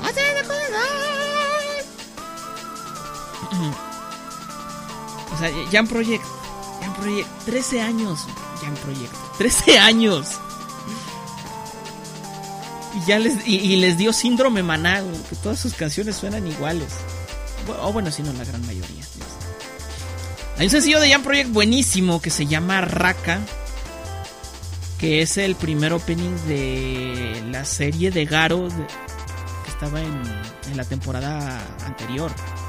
O sea, Jam Project Jam Project, trece años. Jam Project, trece años. Y ya les y, y les dio síndrome maná, que todas sus canciones suenan iguales. O bueno, si no la gran mayoría. Hay un sencillo de Jam Project buenísimo que se llama Raka, que es el primer opening de la serie de Garo de, que estaba en, en la temporada anterior.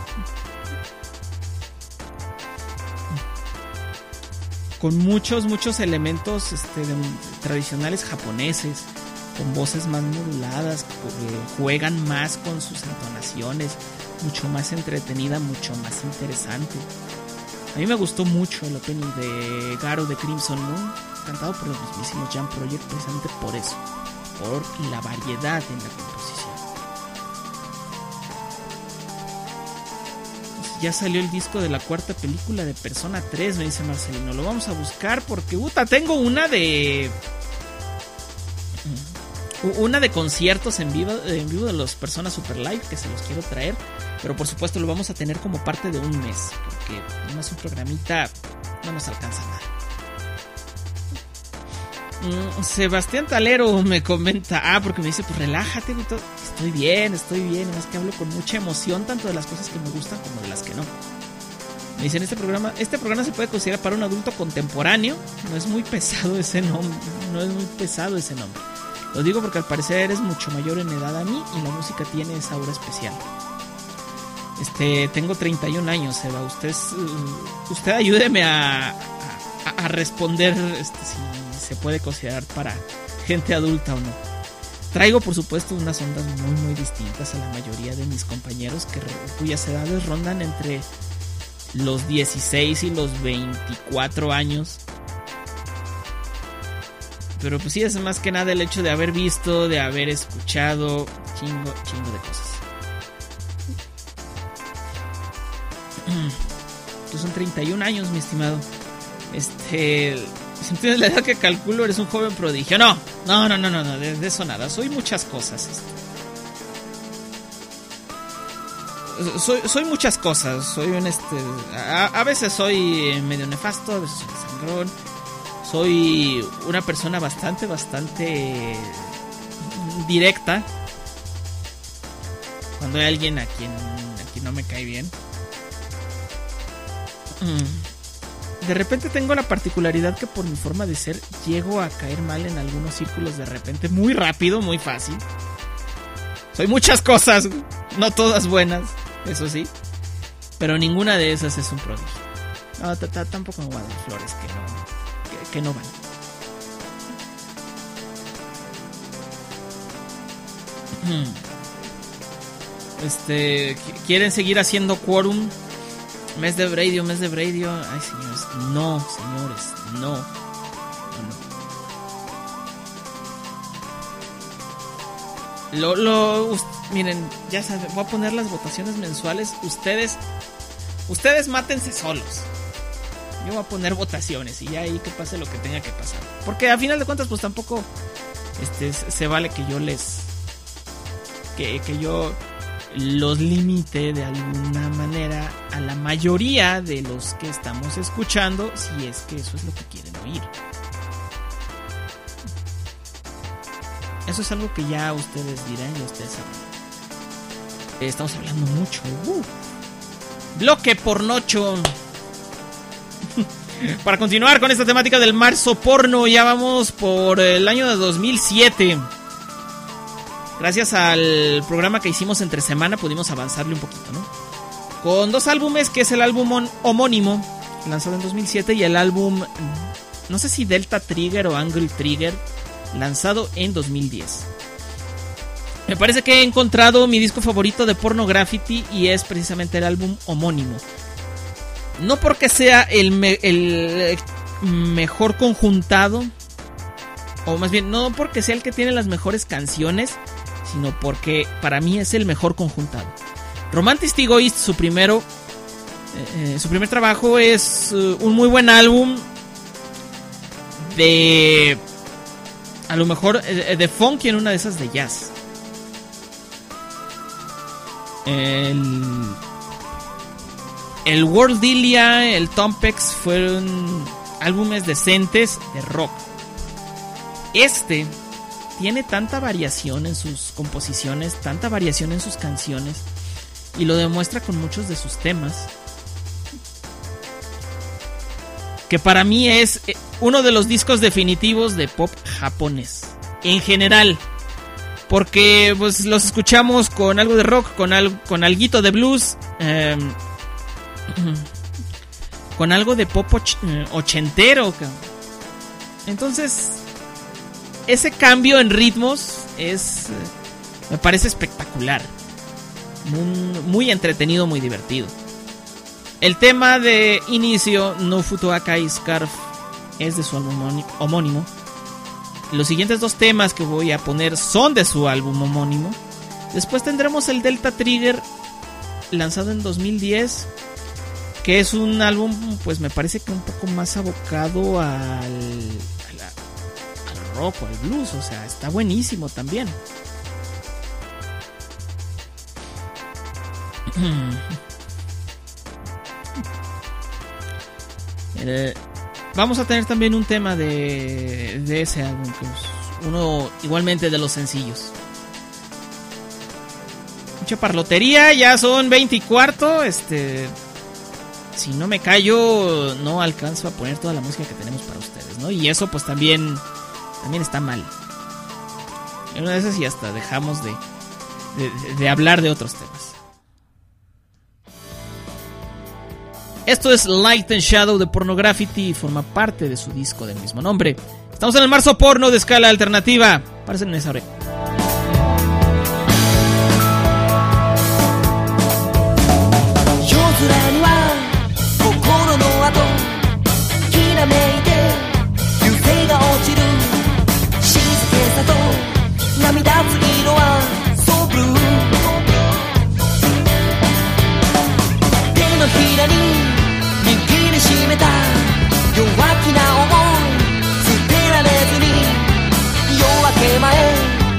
Con muchos, muchos elementos este, de, tradicionales japoneses, con voces más moduladas, que juegan más con sus entonaciones, mucho más entretenida, mucho más interesante. A mí me gustó mucho el opening de Garo de Crimson Moon, cantado por los mismísimos Jam Project, precisamente por eso, por la variedad en la composición. Ya salió el disco de la cuarta película de Persona tres, me dice Marcelino. Lo vamos a buscar porque, puta, tengo una de... Una de conciertos en vivo, en vivo de los Persona Super Live, que se los quiero traer. Pero por supuesto lo vamos a tener como parte de un mes, porque además un programita no nos alcanza nada. Mm, Sebastián Talero me comenta, ah, porque me dice, pues relájate, Vito. Estoy bien, estoy bien, es que hablo con mucha emoción, tanto de las cosas que me gustan como de las que no. Me dicen, este programa, este programa se puede considerar para un adulto contemporáneo. No es muy pesado ese nombre, no es muy pesado ese nombre. Lo digo porque al parecer eres mucho mayor en edad a mí y la música tiene esa aura especial. Este, tengo treinta y un años, Eva. Usted, usted ayúdeme a, a, a responder este, si se puede considerar para gente adulta o no. Traigo, por supuesto, unas ondas muy, muy distintas a la mayoría de mis compañeros, que, cuyas edades rondan entre los dieciséis y los veinticuatro años. Pero pues sí, es más que nada el hecho de haber visto, de haber escuchado chingo, chingo de cosas. Tú son treinta y un años, mi estimado. Este... Si no tienes la edad que calculo, eres un joven prodigio. No, no, no, no, no, no de, de eso nada. Soy muchas cosas. Este. Soy, soy muchas cosas. Soy un este. A, a veces soy medio nefasto, a veces soy sangrón. Soy una persona bastante, bastante directa. Cuando hay alguien a quien, a quien no me cae bien. Mm. de repente tengo la particularidad que por mi forma de ser llego a caer mal en algunos círculos de repente, muy rápido, muy fácil. Soy muchas cosas, no todas buenas, eso sí, pero ninguna de esas es un prodigio. No, t- t- tampoco me voy a dar flores que no, que, que no van. Este, ¿quieren seguir haciendo quórum? Mes de Bradio, mes de Bradio. Ay, señores, no, señores, no. no. Lo, lo, us, miren, ya saben, voy a poner las votaciones mensuales. Ustedes, ustedes mátense solos. Yo voy a poner votaciones y ya ahí que pase lo que tenga que pasar. Porque a final de cuentas, pues tampoco, este, se vale que yo les, que, que yo los limite de alguna manera a la mayoría de los que estamos escuchando, si es que eso es lo que quieren oír. Eso es algo que ya ustedes dirán y ustedes sabrán. Eh, estamos hablando mucho. Uh. Bloque pornocho. Para continuar con esta temática del marzo porno, ya vamos por el año de dos mil siete. Gracias al programa que hicimos entre semana pudimos avanzarle un poquito, ¿no? Con dos álbumes, que es el álbum homónimo, lanzado en dos mil siete, y el álbum, no sé si Delta Trigger o Angle Trigger, lanzado en dos mil diez. Me parece que he encontrado mi disco favorito de Porno Graffiti y es precisamente el álbum homónimo. No porque sea el, me- el mejor conjuntado, o más bien, no porque sea el que tiene las mejores canciones, sino porque para mí es el mejor conjuntado. Romantic Egoist, su primero, eh, su primer trabajo, es uh, un muy buen álbum de, a lo mejor, eh, de funk y en una de esas de jazz. El, el World Delia, el Tompex fueron álbumes decentes de rock. Este tiene tanta variación en sus composiciones, tanta variación en sus canciones, y lo demuestra con muchos de sus temas, que para mí es uno de los discos definitivos de pop japonés en general, porque pues los escuchamos con algo de rock, con algo, con alguito de blues, eh, con algo de pop och- ochentero. Entonces ese cambio en ritmos es, me parece espectacular, muy, muy entretenido, muy divertido. El tema de inicio, No Futo Akai Scarf, es de su álbum homónimo. Los siguientes dos temas que voy a poner son de su álbum homónimo. Después tendremos el Delta Trigger, lanzado en dos mil diez, que es un álbum, pues me parece que un poco más abocado al rock o al blues, o sea, está buenísimo también. eh, vamos a tener también un tema de, de ese álbum, que es uno igualmente de los sencillos. Mucha parlotería, ya son veinte y cuarto, este, si no me callo no alcanzo a poner toda la música que tenemos para ustedes, ¿no? Y eso pues también También está mal. En una de esas y hasta dejamos de, de, de hablar de otros temas. Esto es Light and Shadow de Porno Graffiti y forma parte de su disco del mismo nombre. Estamos en el marzo porno de Escala Alternativa. Parecen en esa hora. 弱気な想い捨てられずに夜明け前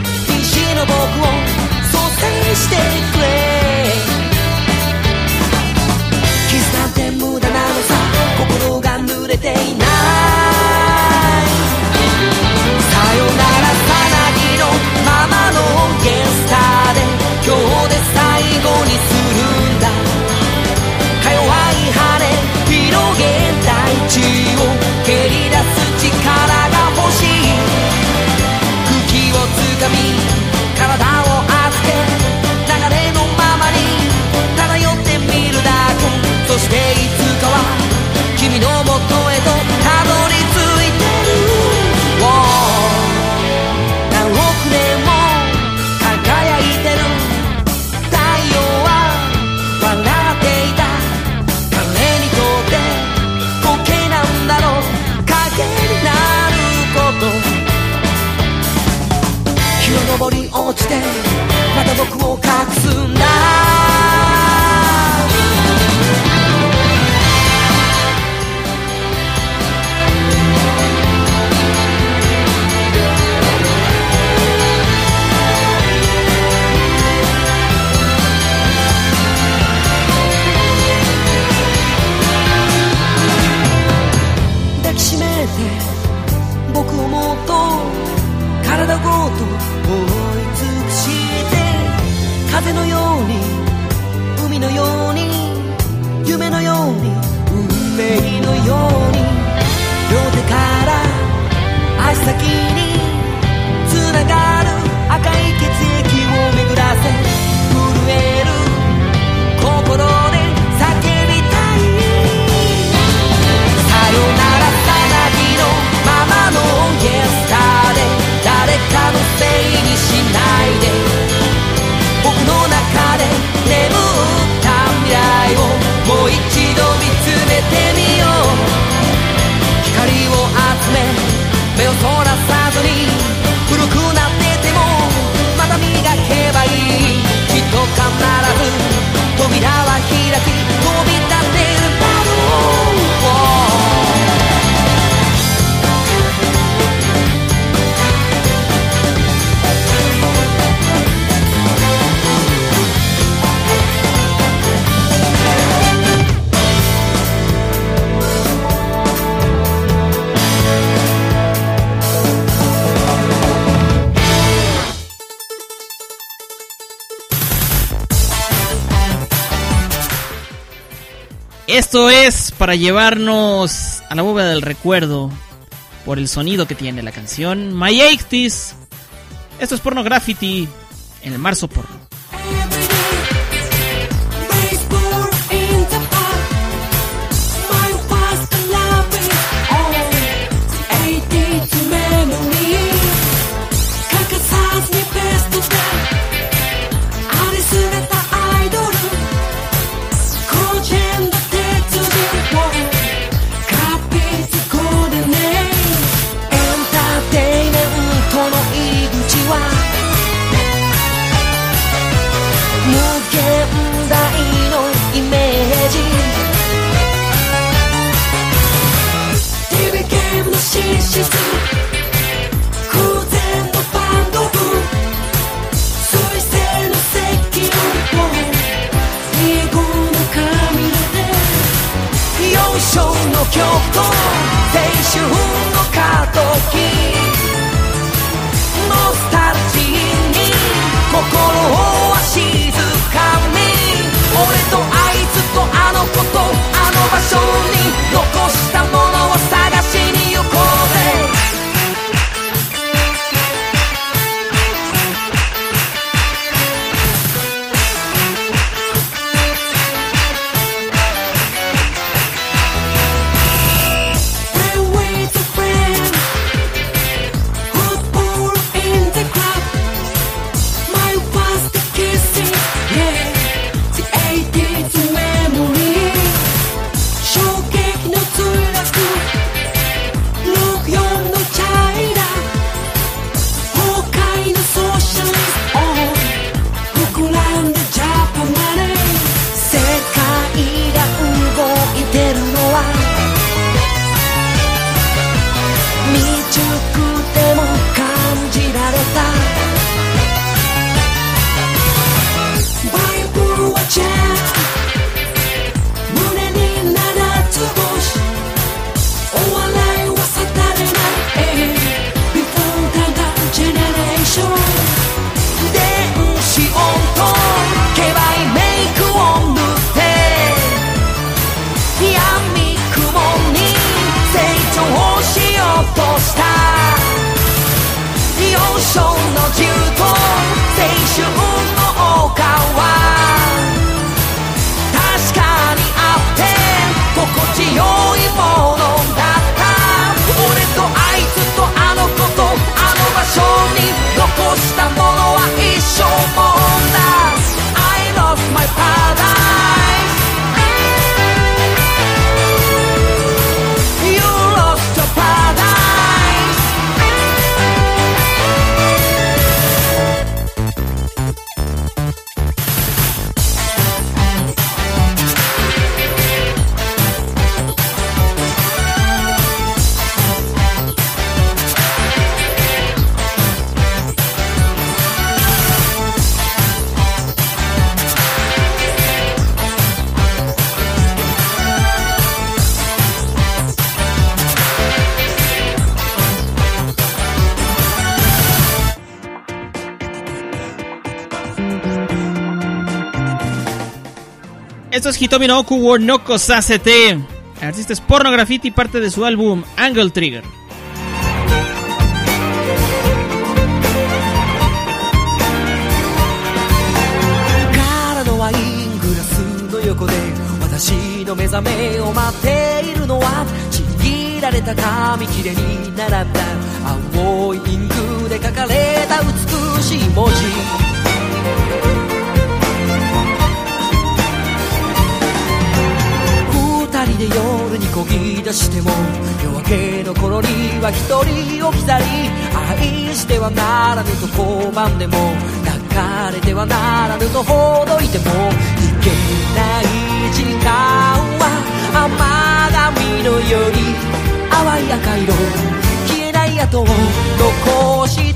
してまた僕を隠すんだ抱きしめて僕をもっと体ごと覆い尽くして風のように海のように夢のように運命のように両手から足先につながる赤い血液を巡らせ震える心で叫びたいさよならさなぎのままのイエスタで誰かのせいにしないで僕の中で眠った未来をもう一度見つめてみよう光を集め目をそらさずに古くなっててもまた磨けばいいきっと必ず扉は開き飛び立てるだろう Esto es para llevarnos a la bóveda del recuerdo por el sonido que tiene la canción My ochenta. Esto es Porno Graffiti en el Marzo Porno. 京都青春の過渡期ノスタルジーに心をわしづかみ俺とあいつとあの子とあの場所に残したものを探しに行こうぜ闇雲 Esto es Hitomi no Oku wo no Kosasete. El artista es Porno Graffiti, parte de su álbum Angle Trigger. 横で私の目覚めを待っているのはちぎられた紙切れに並んだ青いインクで書かれた美しい文字。二人で夜にこぎ出しても夜明けの頃には一人置き去り、愛してはならぬと拒んでも抱かれてはならぬとほどいてもいけない時間は甘髪のように淡い赤色、消えない跡を残して、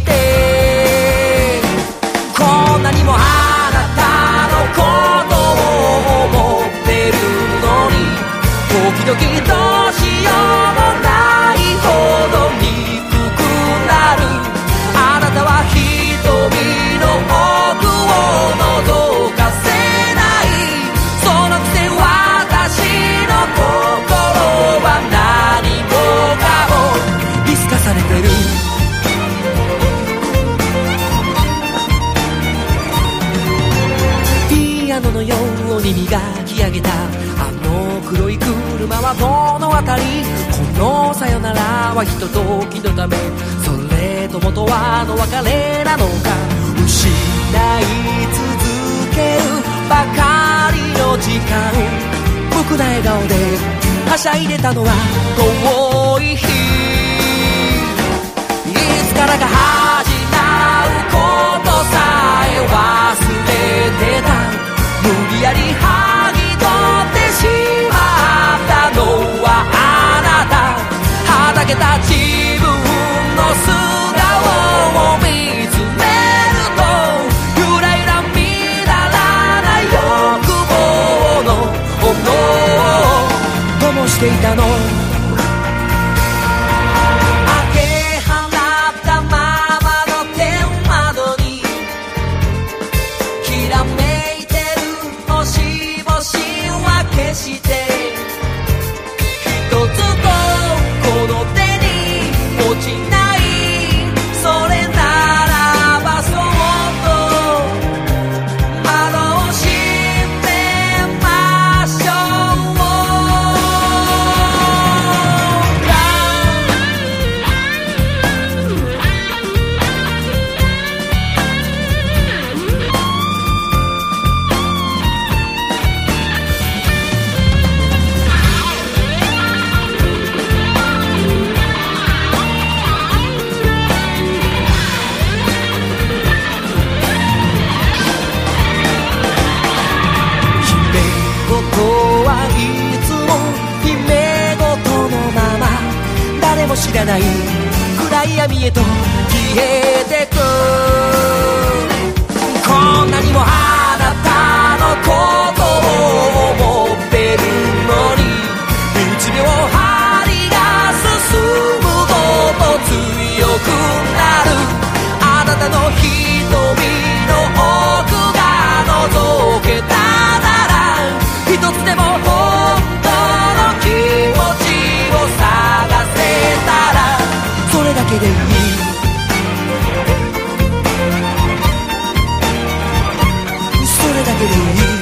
こんなにもあなたのことを思ってるのに時々どうしようもないほど憎くなる。あなたは瞳の奥を覗かせない、そのくせ私の心は何もかも見透かされてる。ピアノのように磨き上げたあの黒い車はどのあたり、このさよならはひとときのため、それともとはの別れなのか、失い続けるばかりの時間、僕の笑顔ではしゃいでたのは遠い日、いつからか始まることさえ忘れてた、無理やり剥ぎ取ってしまったのはあなた、はだけた自分の素顔を見つめると、ゆらゆら乱らない欲望の炎を灯していたの。して一つとこの手に落ちない、それならばそっと窓を閉めましょう。知らない暗闇へと消えてく、こんなにもあなたのことを思ってるのに、いちびょう針が進むほど強くなる。あなたの瞳の奥が覗けたなら、一つでも本当の気持ちを探せたらそれだけでいい。それだけでいい。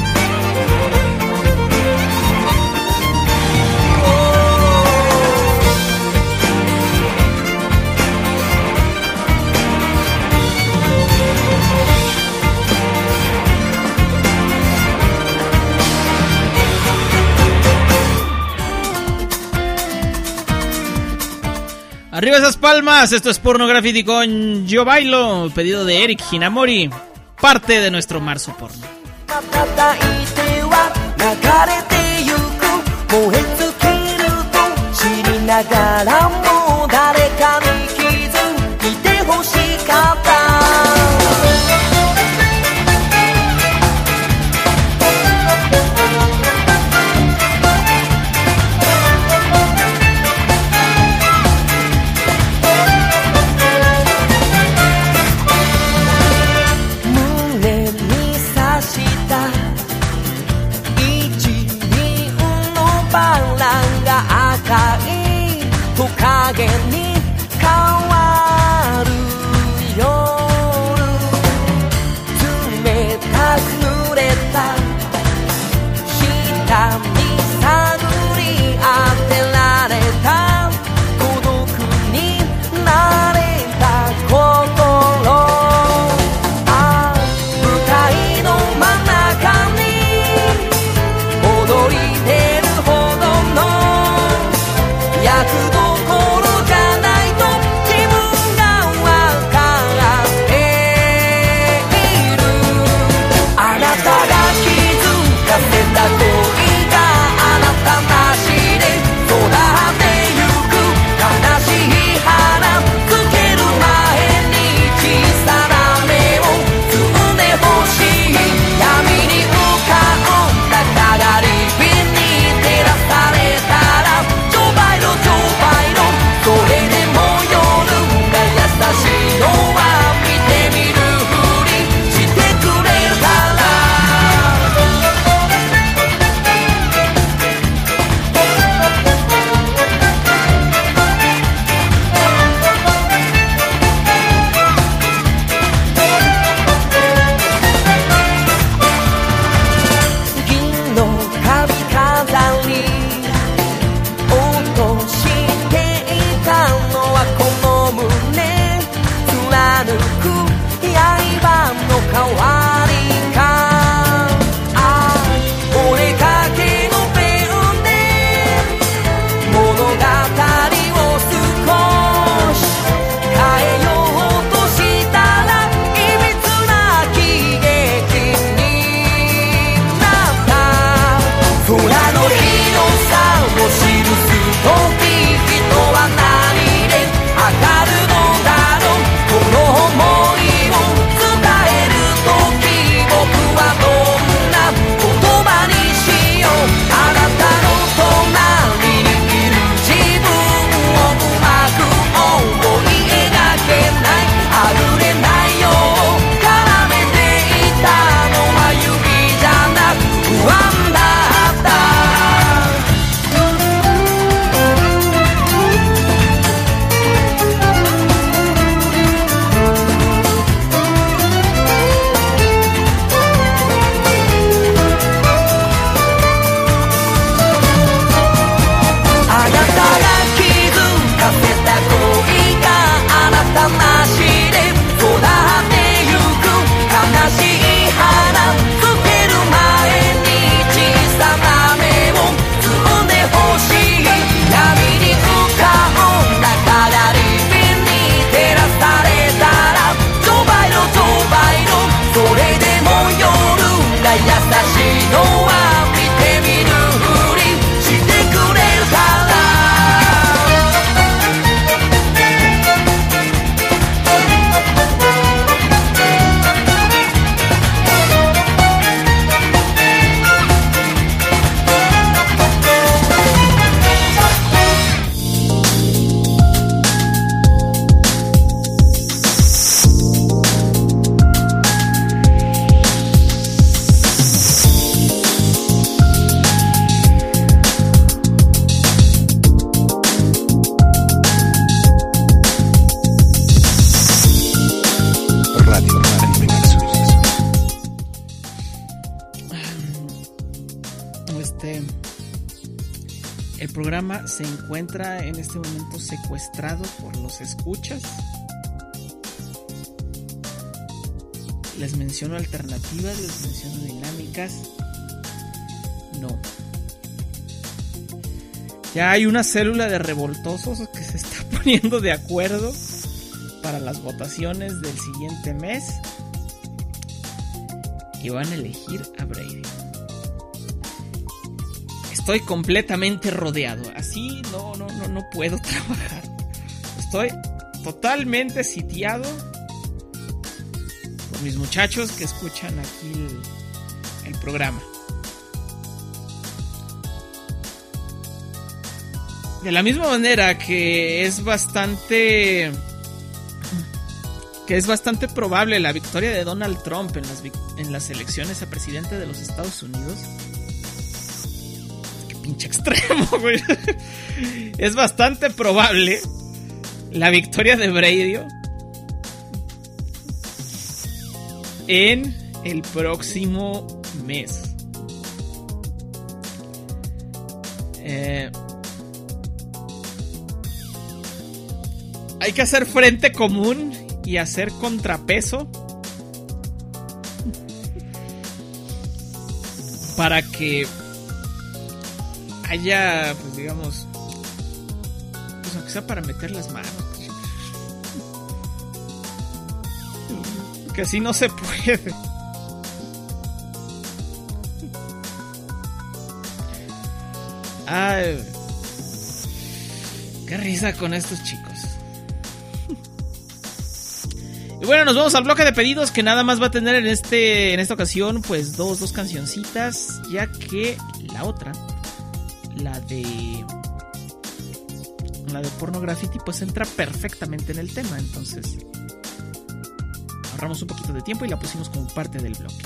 Arriba esas palmas, esto es Porno Graffiti con Yo Bailo, pedido de Eric Hinamori, parte de nuestro marzo porno. かいトカゲに変わる夜冷たく濡れた下に探り当てられた孤独になれた心あ舞台の真ん中に踊り出るほどの役どころじゃないと自分が分かっているあなたが気づかせた恋があなたなしで育ってゆく悲しい花つける前に小さな目を摘んでほしい闇に浮かんだかがり火に照らされたらちょばいろちょばいろそれでも夜が優しいのは見てみるふりしてくれるから銀の髪飾り落としていたのはこの胸貫く刃の代わりかあお出かけのペンで物語を少し変えようとしたらいびつな喜劇になった空の広さを記す時人は何で測るのだろうこの想いを伝える時僕はどんな言葉にしようあなたの隣にいる自分をうまく思い描けないあぶれないよう絡めていたのは指じゃなく不安だったあなたが気づかせた恋があなたなしで育ってゆく悲しい花つける前に小さな目を摘んでほしい闇に浮かんだかがり火に照らされたらちょばいろちょばいろそれでも夜が優しいのは見てみるふりしてくれるから Radio Anime Nexus. Este, el programa se encuentra en este momento secuestrado por los escuchas. Les menciono alternativas, les menciono dinámicas. No. Ya hay una célula de revoltosos que se está poniendo de acuerdo para las votaciones del siguiente mes y van a elegir a Brady. Estoy completamente rodeado, así no, no, no, no puedo trabajar. Estoy totalmente sitiado por mis muchachos que escuchan aquí el, el programa. De la misma manera que es bastante que es bastante probable la victoria de Donald Trump en las, en las elecciones a presidente de los Estados Unidos, pinche extremo, güey. Es bastante probable la victoria de Bradio en el próximo mes. Eh, hay que hacer frente común y hacer contrapeso para que haya, pues digamos, pues aunque sea para meter las manos, que así no se puede. Ay, qué risa con estos chicos. Y bueno, nos vamos al bloque de pedidos, que nada más va a tener en este en esta ocasión pues dos, dos cancioncitas, ya que la otra, la de la de Porno Graffiti, pues entra perfectamente en el tema. Entonces ahorramos un poquito de tiempo y la pusimos como parte del bloque.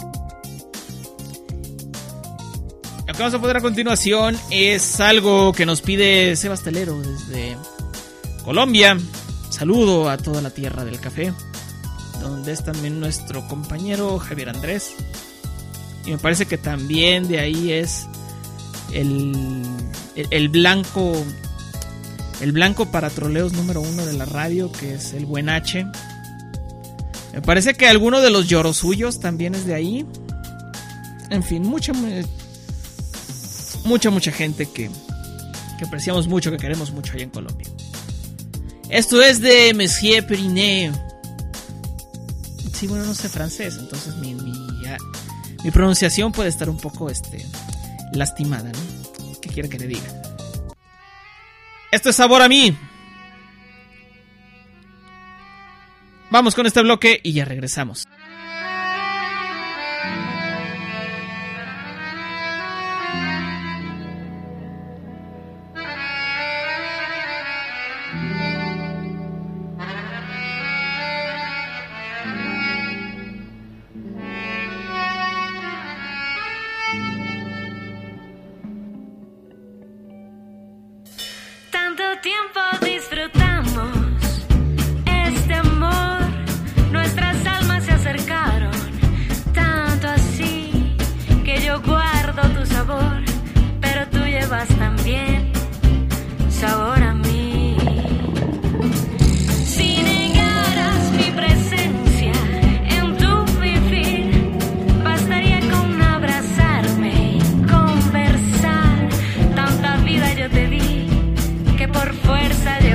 Lo que vamos a poner a continuación es algo que nos pide Sebas Telero desde Colombia. Saludo a toda la tierra del café, donde es también nuestro compañero Javier Andrés. Y me parece que también de ahí es el, el, el blanco el blanco para troleos número uno de la radio, que es el buen H. Me parece que alguno de los lloros suyos también es de ahí. En fin, mucha mucha mucha gente que, que apreciamos mucho, que queremos mucho allá en Colombia. Esto es de Monsieur Periné. Sí, bueno, no sé francés, entonces mi, mi, ya, mi pronunciación puede estar un poco este, lastimada, ¿no? ¿Qué quiere que le diga? Esto es Sabor a mí. Vamos con este bloque y ya regresamos. También sabor a mí. Si negaras mi presencia en tu vivir, bastaría con abrazarme y conversar. Tanta vida yo te di que por fuerza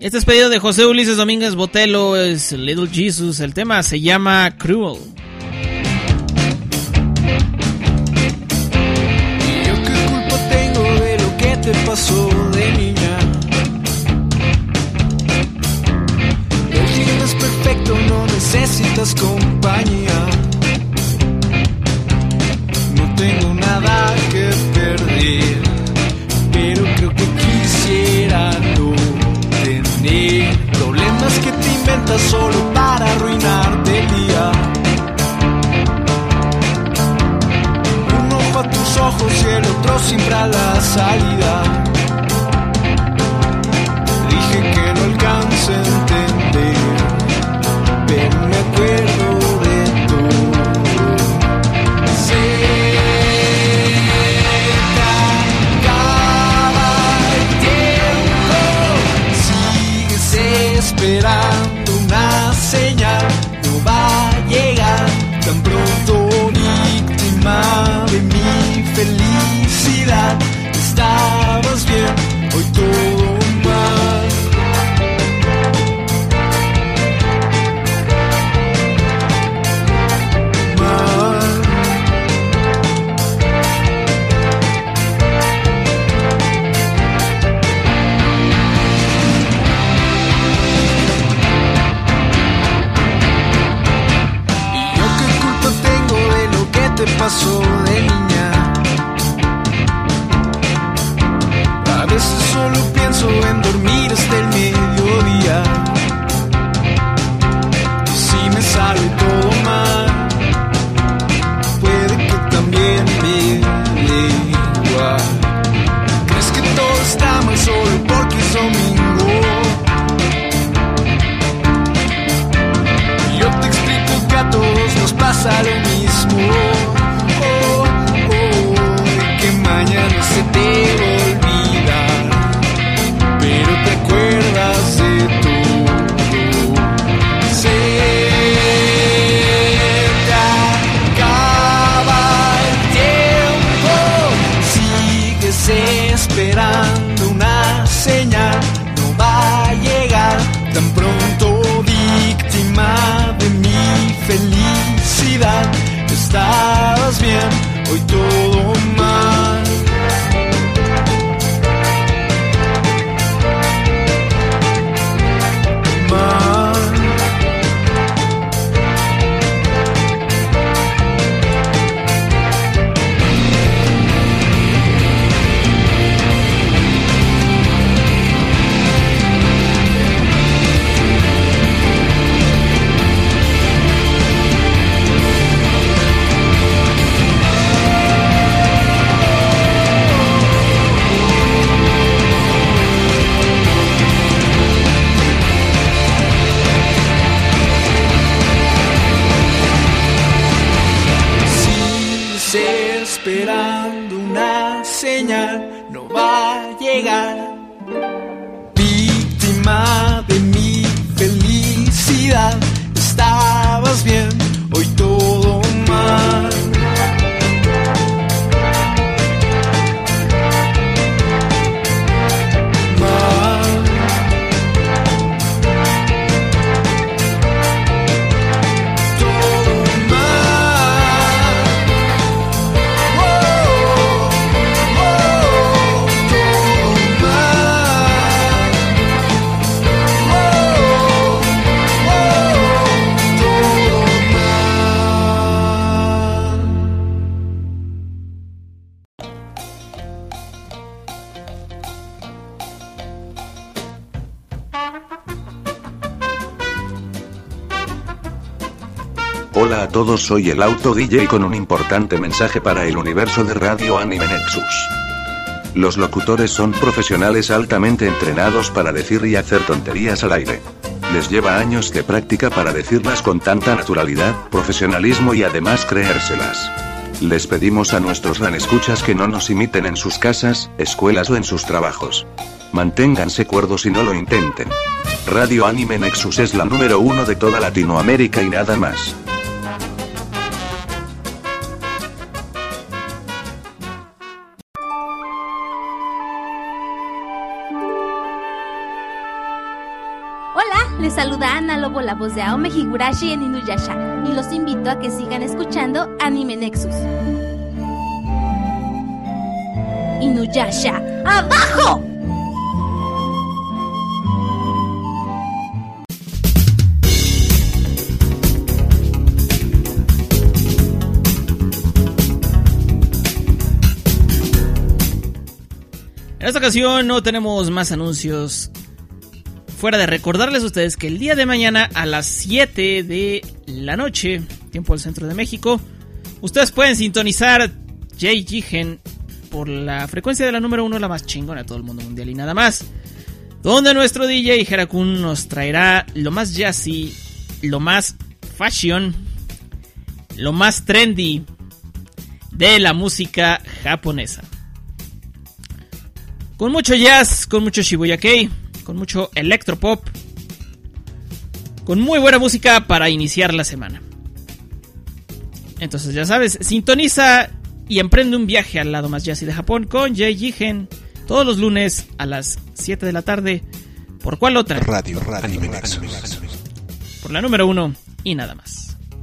Este es pedido de José Ulises Domínguez Botelo, es Little Jesus. El tema se llama Cruel. ¿Y yo qué culpa tengo de lo que te pasó de niña? El clima es perfecto, no necesitas compañía. No tengo nada que perder, pero creo que quisiera no tener problemas que te inventas solo para arruinarte el día. Un ojo a tus ojos y el otro siempre a la salida. Dije que no alcance a entender, pero me acuerdo de todo. Sé esperando una señal, no va a llegar tan pronto. Víctima de mi felicidad, estabas bien, hoy todo mal. Mal. Te pasó de niña. A veces solo pienso en dormir hasta el mediodía. Y si me sale todo mal, puede que también me dé igual. ¿Crees que todo está mal solo porque es domingo? Y yo te explico que a todos nos pasa lo mismo. Mañana se te va a olvidar, pero te acuerdas de todo. Se te acaba el tiempo, sigues esperando una señal, no va a llegar tan pronto. Víctima de mi felicidad, estabas bien, hoy todo mal. Esperando una señal, no va a llegar. Víctima de mi felicidad, estabas bien, hoy todo mal. Hola a todos, soy el Auto D J con un importante mensaje para el universo de Radio Anime Nexus. Los locutores son profesionales altamente entrenados para decir y hacer tonterías al aire. Les lleva años de práctica para decirlas con tanta naturalidad, profesionalismo y además creérselas. Les pedimos a nuestros ranescuchas que no nos imiten en sus casas, escuelas o en sus trabajos. Manténganse cuerdos y no lo intenten. Radio Anime Nexus es la número uno de toda Latinoamérica y nada más. Les saluda Ana Lobo, la voz de Aome Higurashi en Inuyasha, y los invito a que sigan escuchando Anime Nexus. Inuyasha, ¡abajo! En esta ocasión no tenemos más anuncios, fuera de recordarles a ustedes que el día de mañana a las siete de la noche, tiempo del centro de México, ustedes pueden sintonizar J-Jigen por la frecuencia de la número uno, la más chingona de todo el mundo mundial y nada más, donde nuestro D J Herakun nos traerá lo más jazzy, lo más fashion, lo más trendy de la música japonesa. Con mucho jazz, con mucho Shibuya Kei, con mucho electropop, con muy buena música para iniciar la semana. Entonces ya sabes, sintoniza y emprende un viaje al lado más jazzy de Japón con J-Jigen todos los lunes a las siete de la tarde. ¿Por cuál otra? Radio, Radio Anime Nexus. Por la número uno y nada más.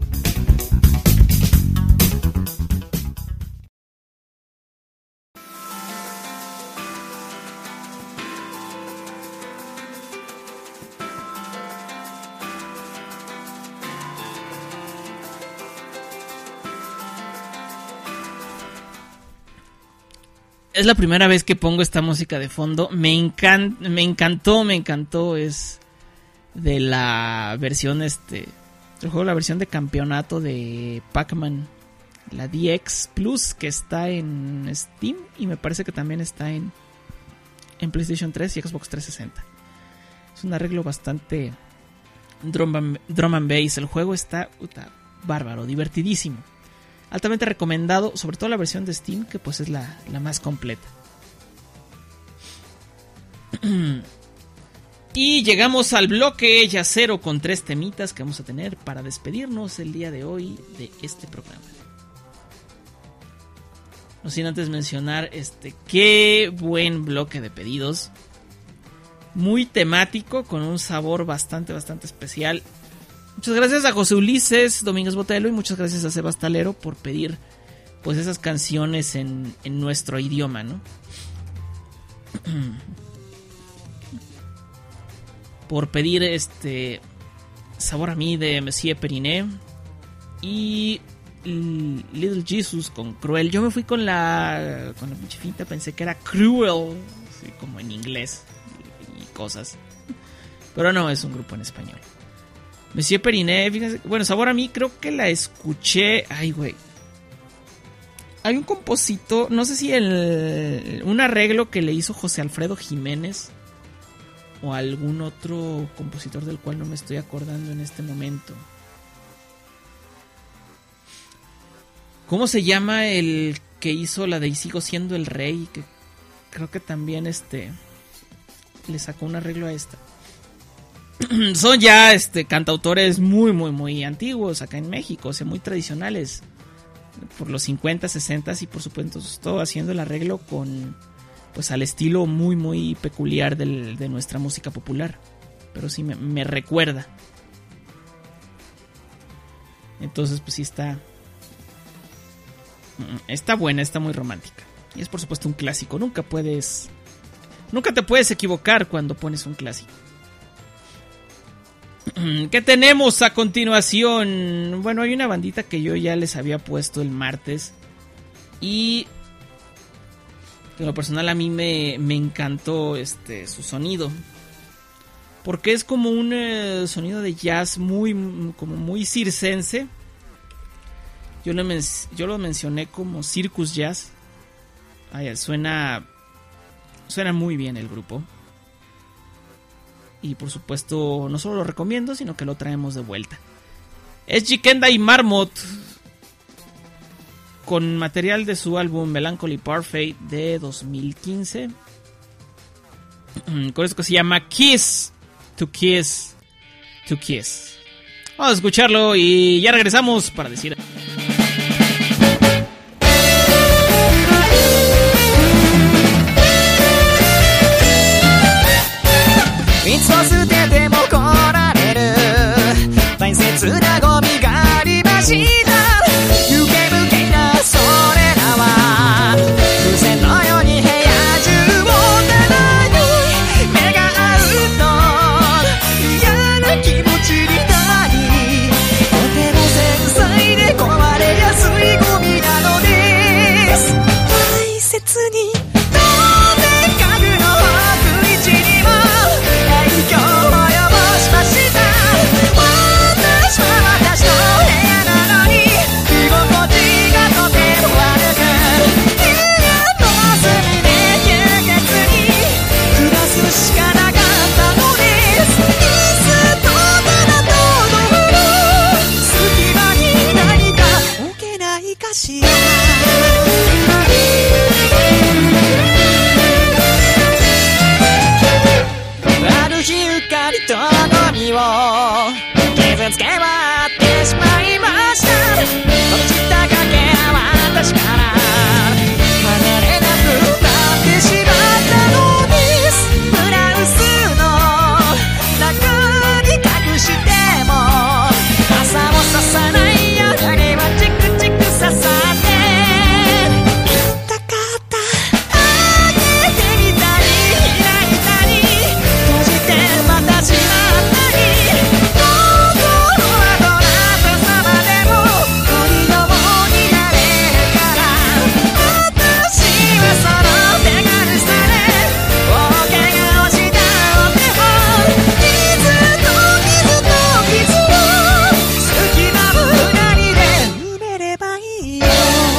Es la primera vez que pongo esta música de fondo. Me, encan- me encantó, me encantó. Es de la versión, este... el juego, la versión de campeonato de Pac-Man. La D X Plus, que está en Steam. Y me parece que también está en, en PlayStation tres y Xbox trescientos sesenta. Es un arreglo bastante drum and, drum and bass. El juego está puta, bárbaro, divertidísimo. Altamente recomendado, sobre todo la versión de Steam, que pues es la, la más completa. Y llegamos al bloque yacero con tres temitas que vamos a tener para despedirnos el día de hoy de este programa. No sin antes mencionar este qué buen bloque de pedidos. Muy temático, con un sabor bastante, bastante especial. Muchas gracias a José Ulises Domínguez Botelo y muchas gracias a Sebas Talero por pedir pues esas canciones en, en nuestro idioma, ¿no? Por pedir este Sabor a mí de Monsieur Periné y Little Jesus con Cruel. Yo me fui con la con la pinche finta, pensé que era Cruel, así como en inglés y, y cosas. Pero no, es un grupo en español. Monsieur Periné, fíjense, bueno, Sabor a mí creo que la escuché, ay güey. Hay un compositor, no sé si el un arreglo que le hizo José Alfredo Jiménez o algún otro compositor del cual no me estoy acordando en este momento. ¿Cómo se llama el que hizo la de Y sigo siendo el rey? Que creo que también este le sacó un arreglo a esta. Son ya este cantautores muy muy muy antiguos acá en México, o sea, muy tradicionales, por los cincuenta, sesenta y por supuesto todo haciendo el arreglo con pues al estilo muy muy peculiar del, de nuestra música popular, pero sí me, me recuerda. Entonces pues sí está está buena, está muy romántica y es por supuesto un clásico. Nunca puedes nunca te puedes equivocar cuando pones un clásico. ¿Qué tenemos a continuación? Bueno, hay una bandita que yo ya les había puesto el martes y en lo personal a mí me, me encantó este su sonido, porque es como un eh, sonido de jazz muy como muy circense. Yo, le men- yo lo mencioné como Circus Jazz. Ay, suena suena muy bien el grupo. Y por supuesto, no solo lo recomiendo, sino que lo traemos de vuelta. Es Jikenda y Marmot, con material de su álbum Melancholy Parfait de dos mil quince. Con esto que se llama Kiss to Kiss to Kiss. Vamos a escucharlo y ya regresamos para decir... 見つを捨ててもこら日うかりとゴミを傷つけ割ってしまいました。閉じたかけら私から離れなくなってしまったのです。ブラウスの中に隠しても朝もささないようにはチクチク刺さって痛かったあげてみたり開いたり閉じてまたしまったり心はどなた様でも恋のもになれるから私はその手軽さで大怪我をしたお手本傷と傷と傷を好きなぶなりで埋めればいいよ。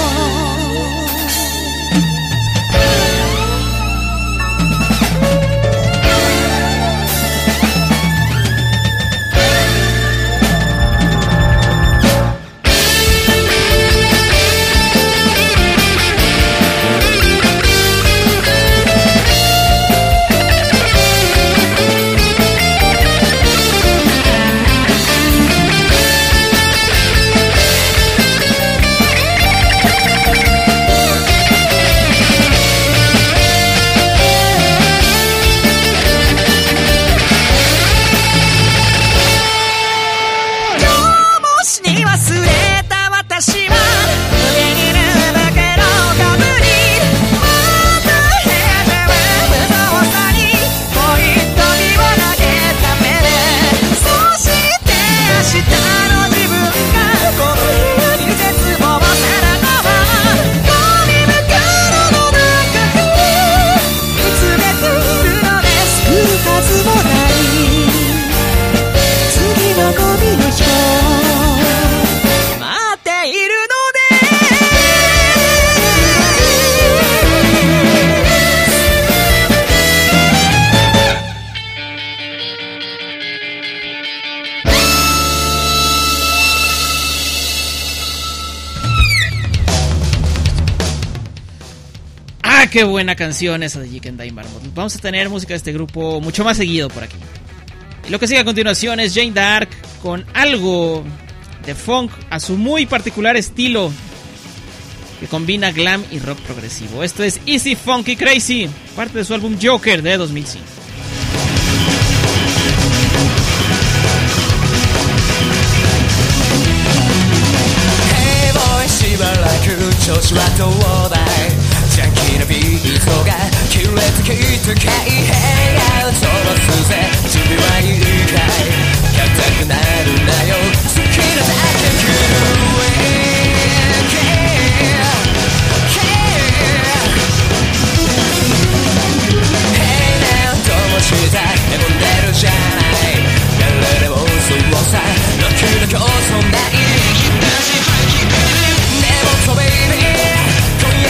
Qué buena canción esa de Jikendai Marmot. Vamos a tener música de este grupo mucho más seguido por aquí. Y lo que sigue a continuación es Jane Dark con algo de funk a su muy particular estilo que combina glam y rock progresivo. Esto es Easy Funky Crazy, parte de su álbum Joker de dos mil cinco. Hey boy, しばらく調子はどうだい。ジャンキーなビートがキレてきたかい。Hey out 飛ばすぜ準備はいいかい。硬くなるなよ好きなだけ食え。Hey now どうもしたへこんでるじゃない。誰でもそうさ楽な競争ない。でもとベイビー今夜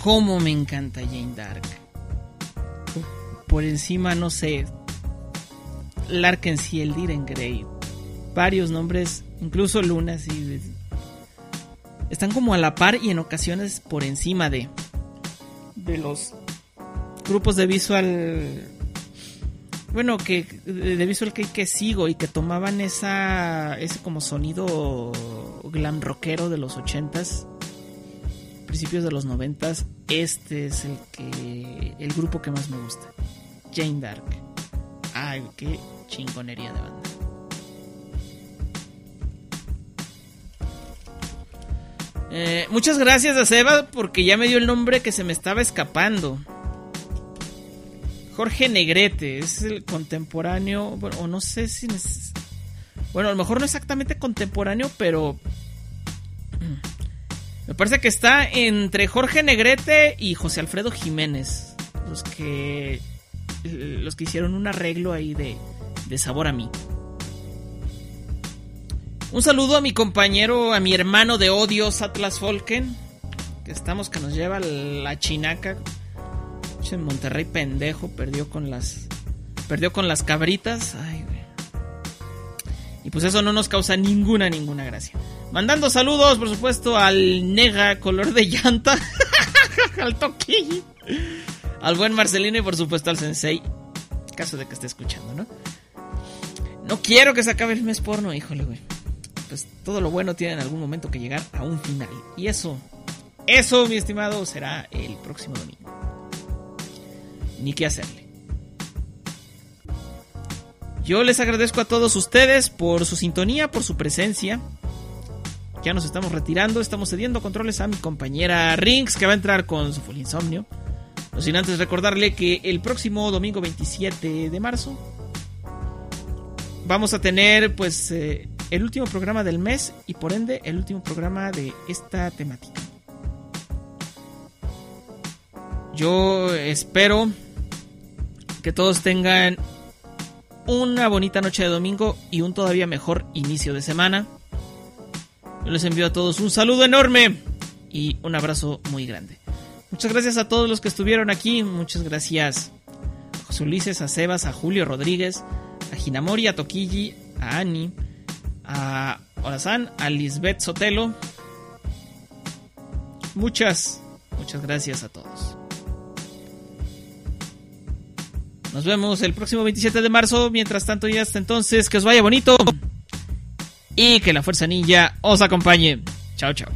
cómo me encanta Jane Dark. Por encima, no sé, Larkensiel, Diren Grey, varios nombres, incluso Luna, sí, están como a la par y en ocasiones por encima de de los grupos de visual, bueno, que de visual que, que sigo y que tomaban esa ese como sonido glam rockero de los ochentas, principios de los noventas. Este es el que el grupo que más me gusta, Jane Dark. Ay, qué chingonería de banda. Eh, muchas gracias a Seba porque ya me dio el nombre que se me estaba escapando. Jorge Negrete es el contemporáneo, bueno, o no sé si es, bueno, a lo mejor no exactamente contemporáneo, pero me parece que está entre Jorge Negrete y José Alfredo Jiménez, los que los que hicieron un arreglo ahí de, de Sabor a Mí. Un saludo a mi compañero, a mi hermano de odios, Atlas Folken, que estamos que nos lleva la chinaca. En Monterrey pendejo, perdió con las perdió con las cabritas. Ay, güey. Y pues eso no nos causa ninguna ninguna gracia. Mandando saludos, por supuesto, al Nega color de llanta, al Toquillo, al buen Marcelino y por supuesto al Sensei, en caso de que esté escuchando, ¿no? No quiero que se acabe el mes porno, híjole, güey. Pues todo lo bueno tiene en algún momento que llegar a un final. Y eso, eso, mi estimado, será el próximo domingo. Ni qué hacerle. Yo les agradezco a todos ustedes por su sintonía, por su presencia. Ya nos estamos retirando, estamos cediendo controles a mi compañera Rinks, que va a entrar con su full insomnio. No sin antes recordarle que el próximo domingo veintisiete de marzo vamos a tener pues eh, el último programa del mes y por ende el último programa de esta temática. Yo espero que todos tengan una bonita noche de domingo y un todavía mejor inicio de semana. Yo les envío a todos un saludo enorme y un abrazo muy grande. Muchas gracias a todos los que estuvieron aquí. Muchas gracias a José Ulises, a Sebas, a Julio Rodríguez, a Hinamori, a Toquilli, a Ani, a Orazán, a Lisbeth Sotelo. Muchas, muchas gracias a todos. Nos vemos el próximo veintisiete de marzo. Mientras tanto y hasta entonces, que os vaya bonito y que la Fuerza Ninja os acompañe. Chao, chao.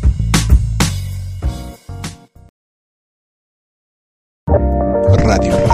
Radio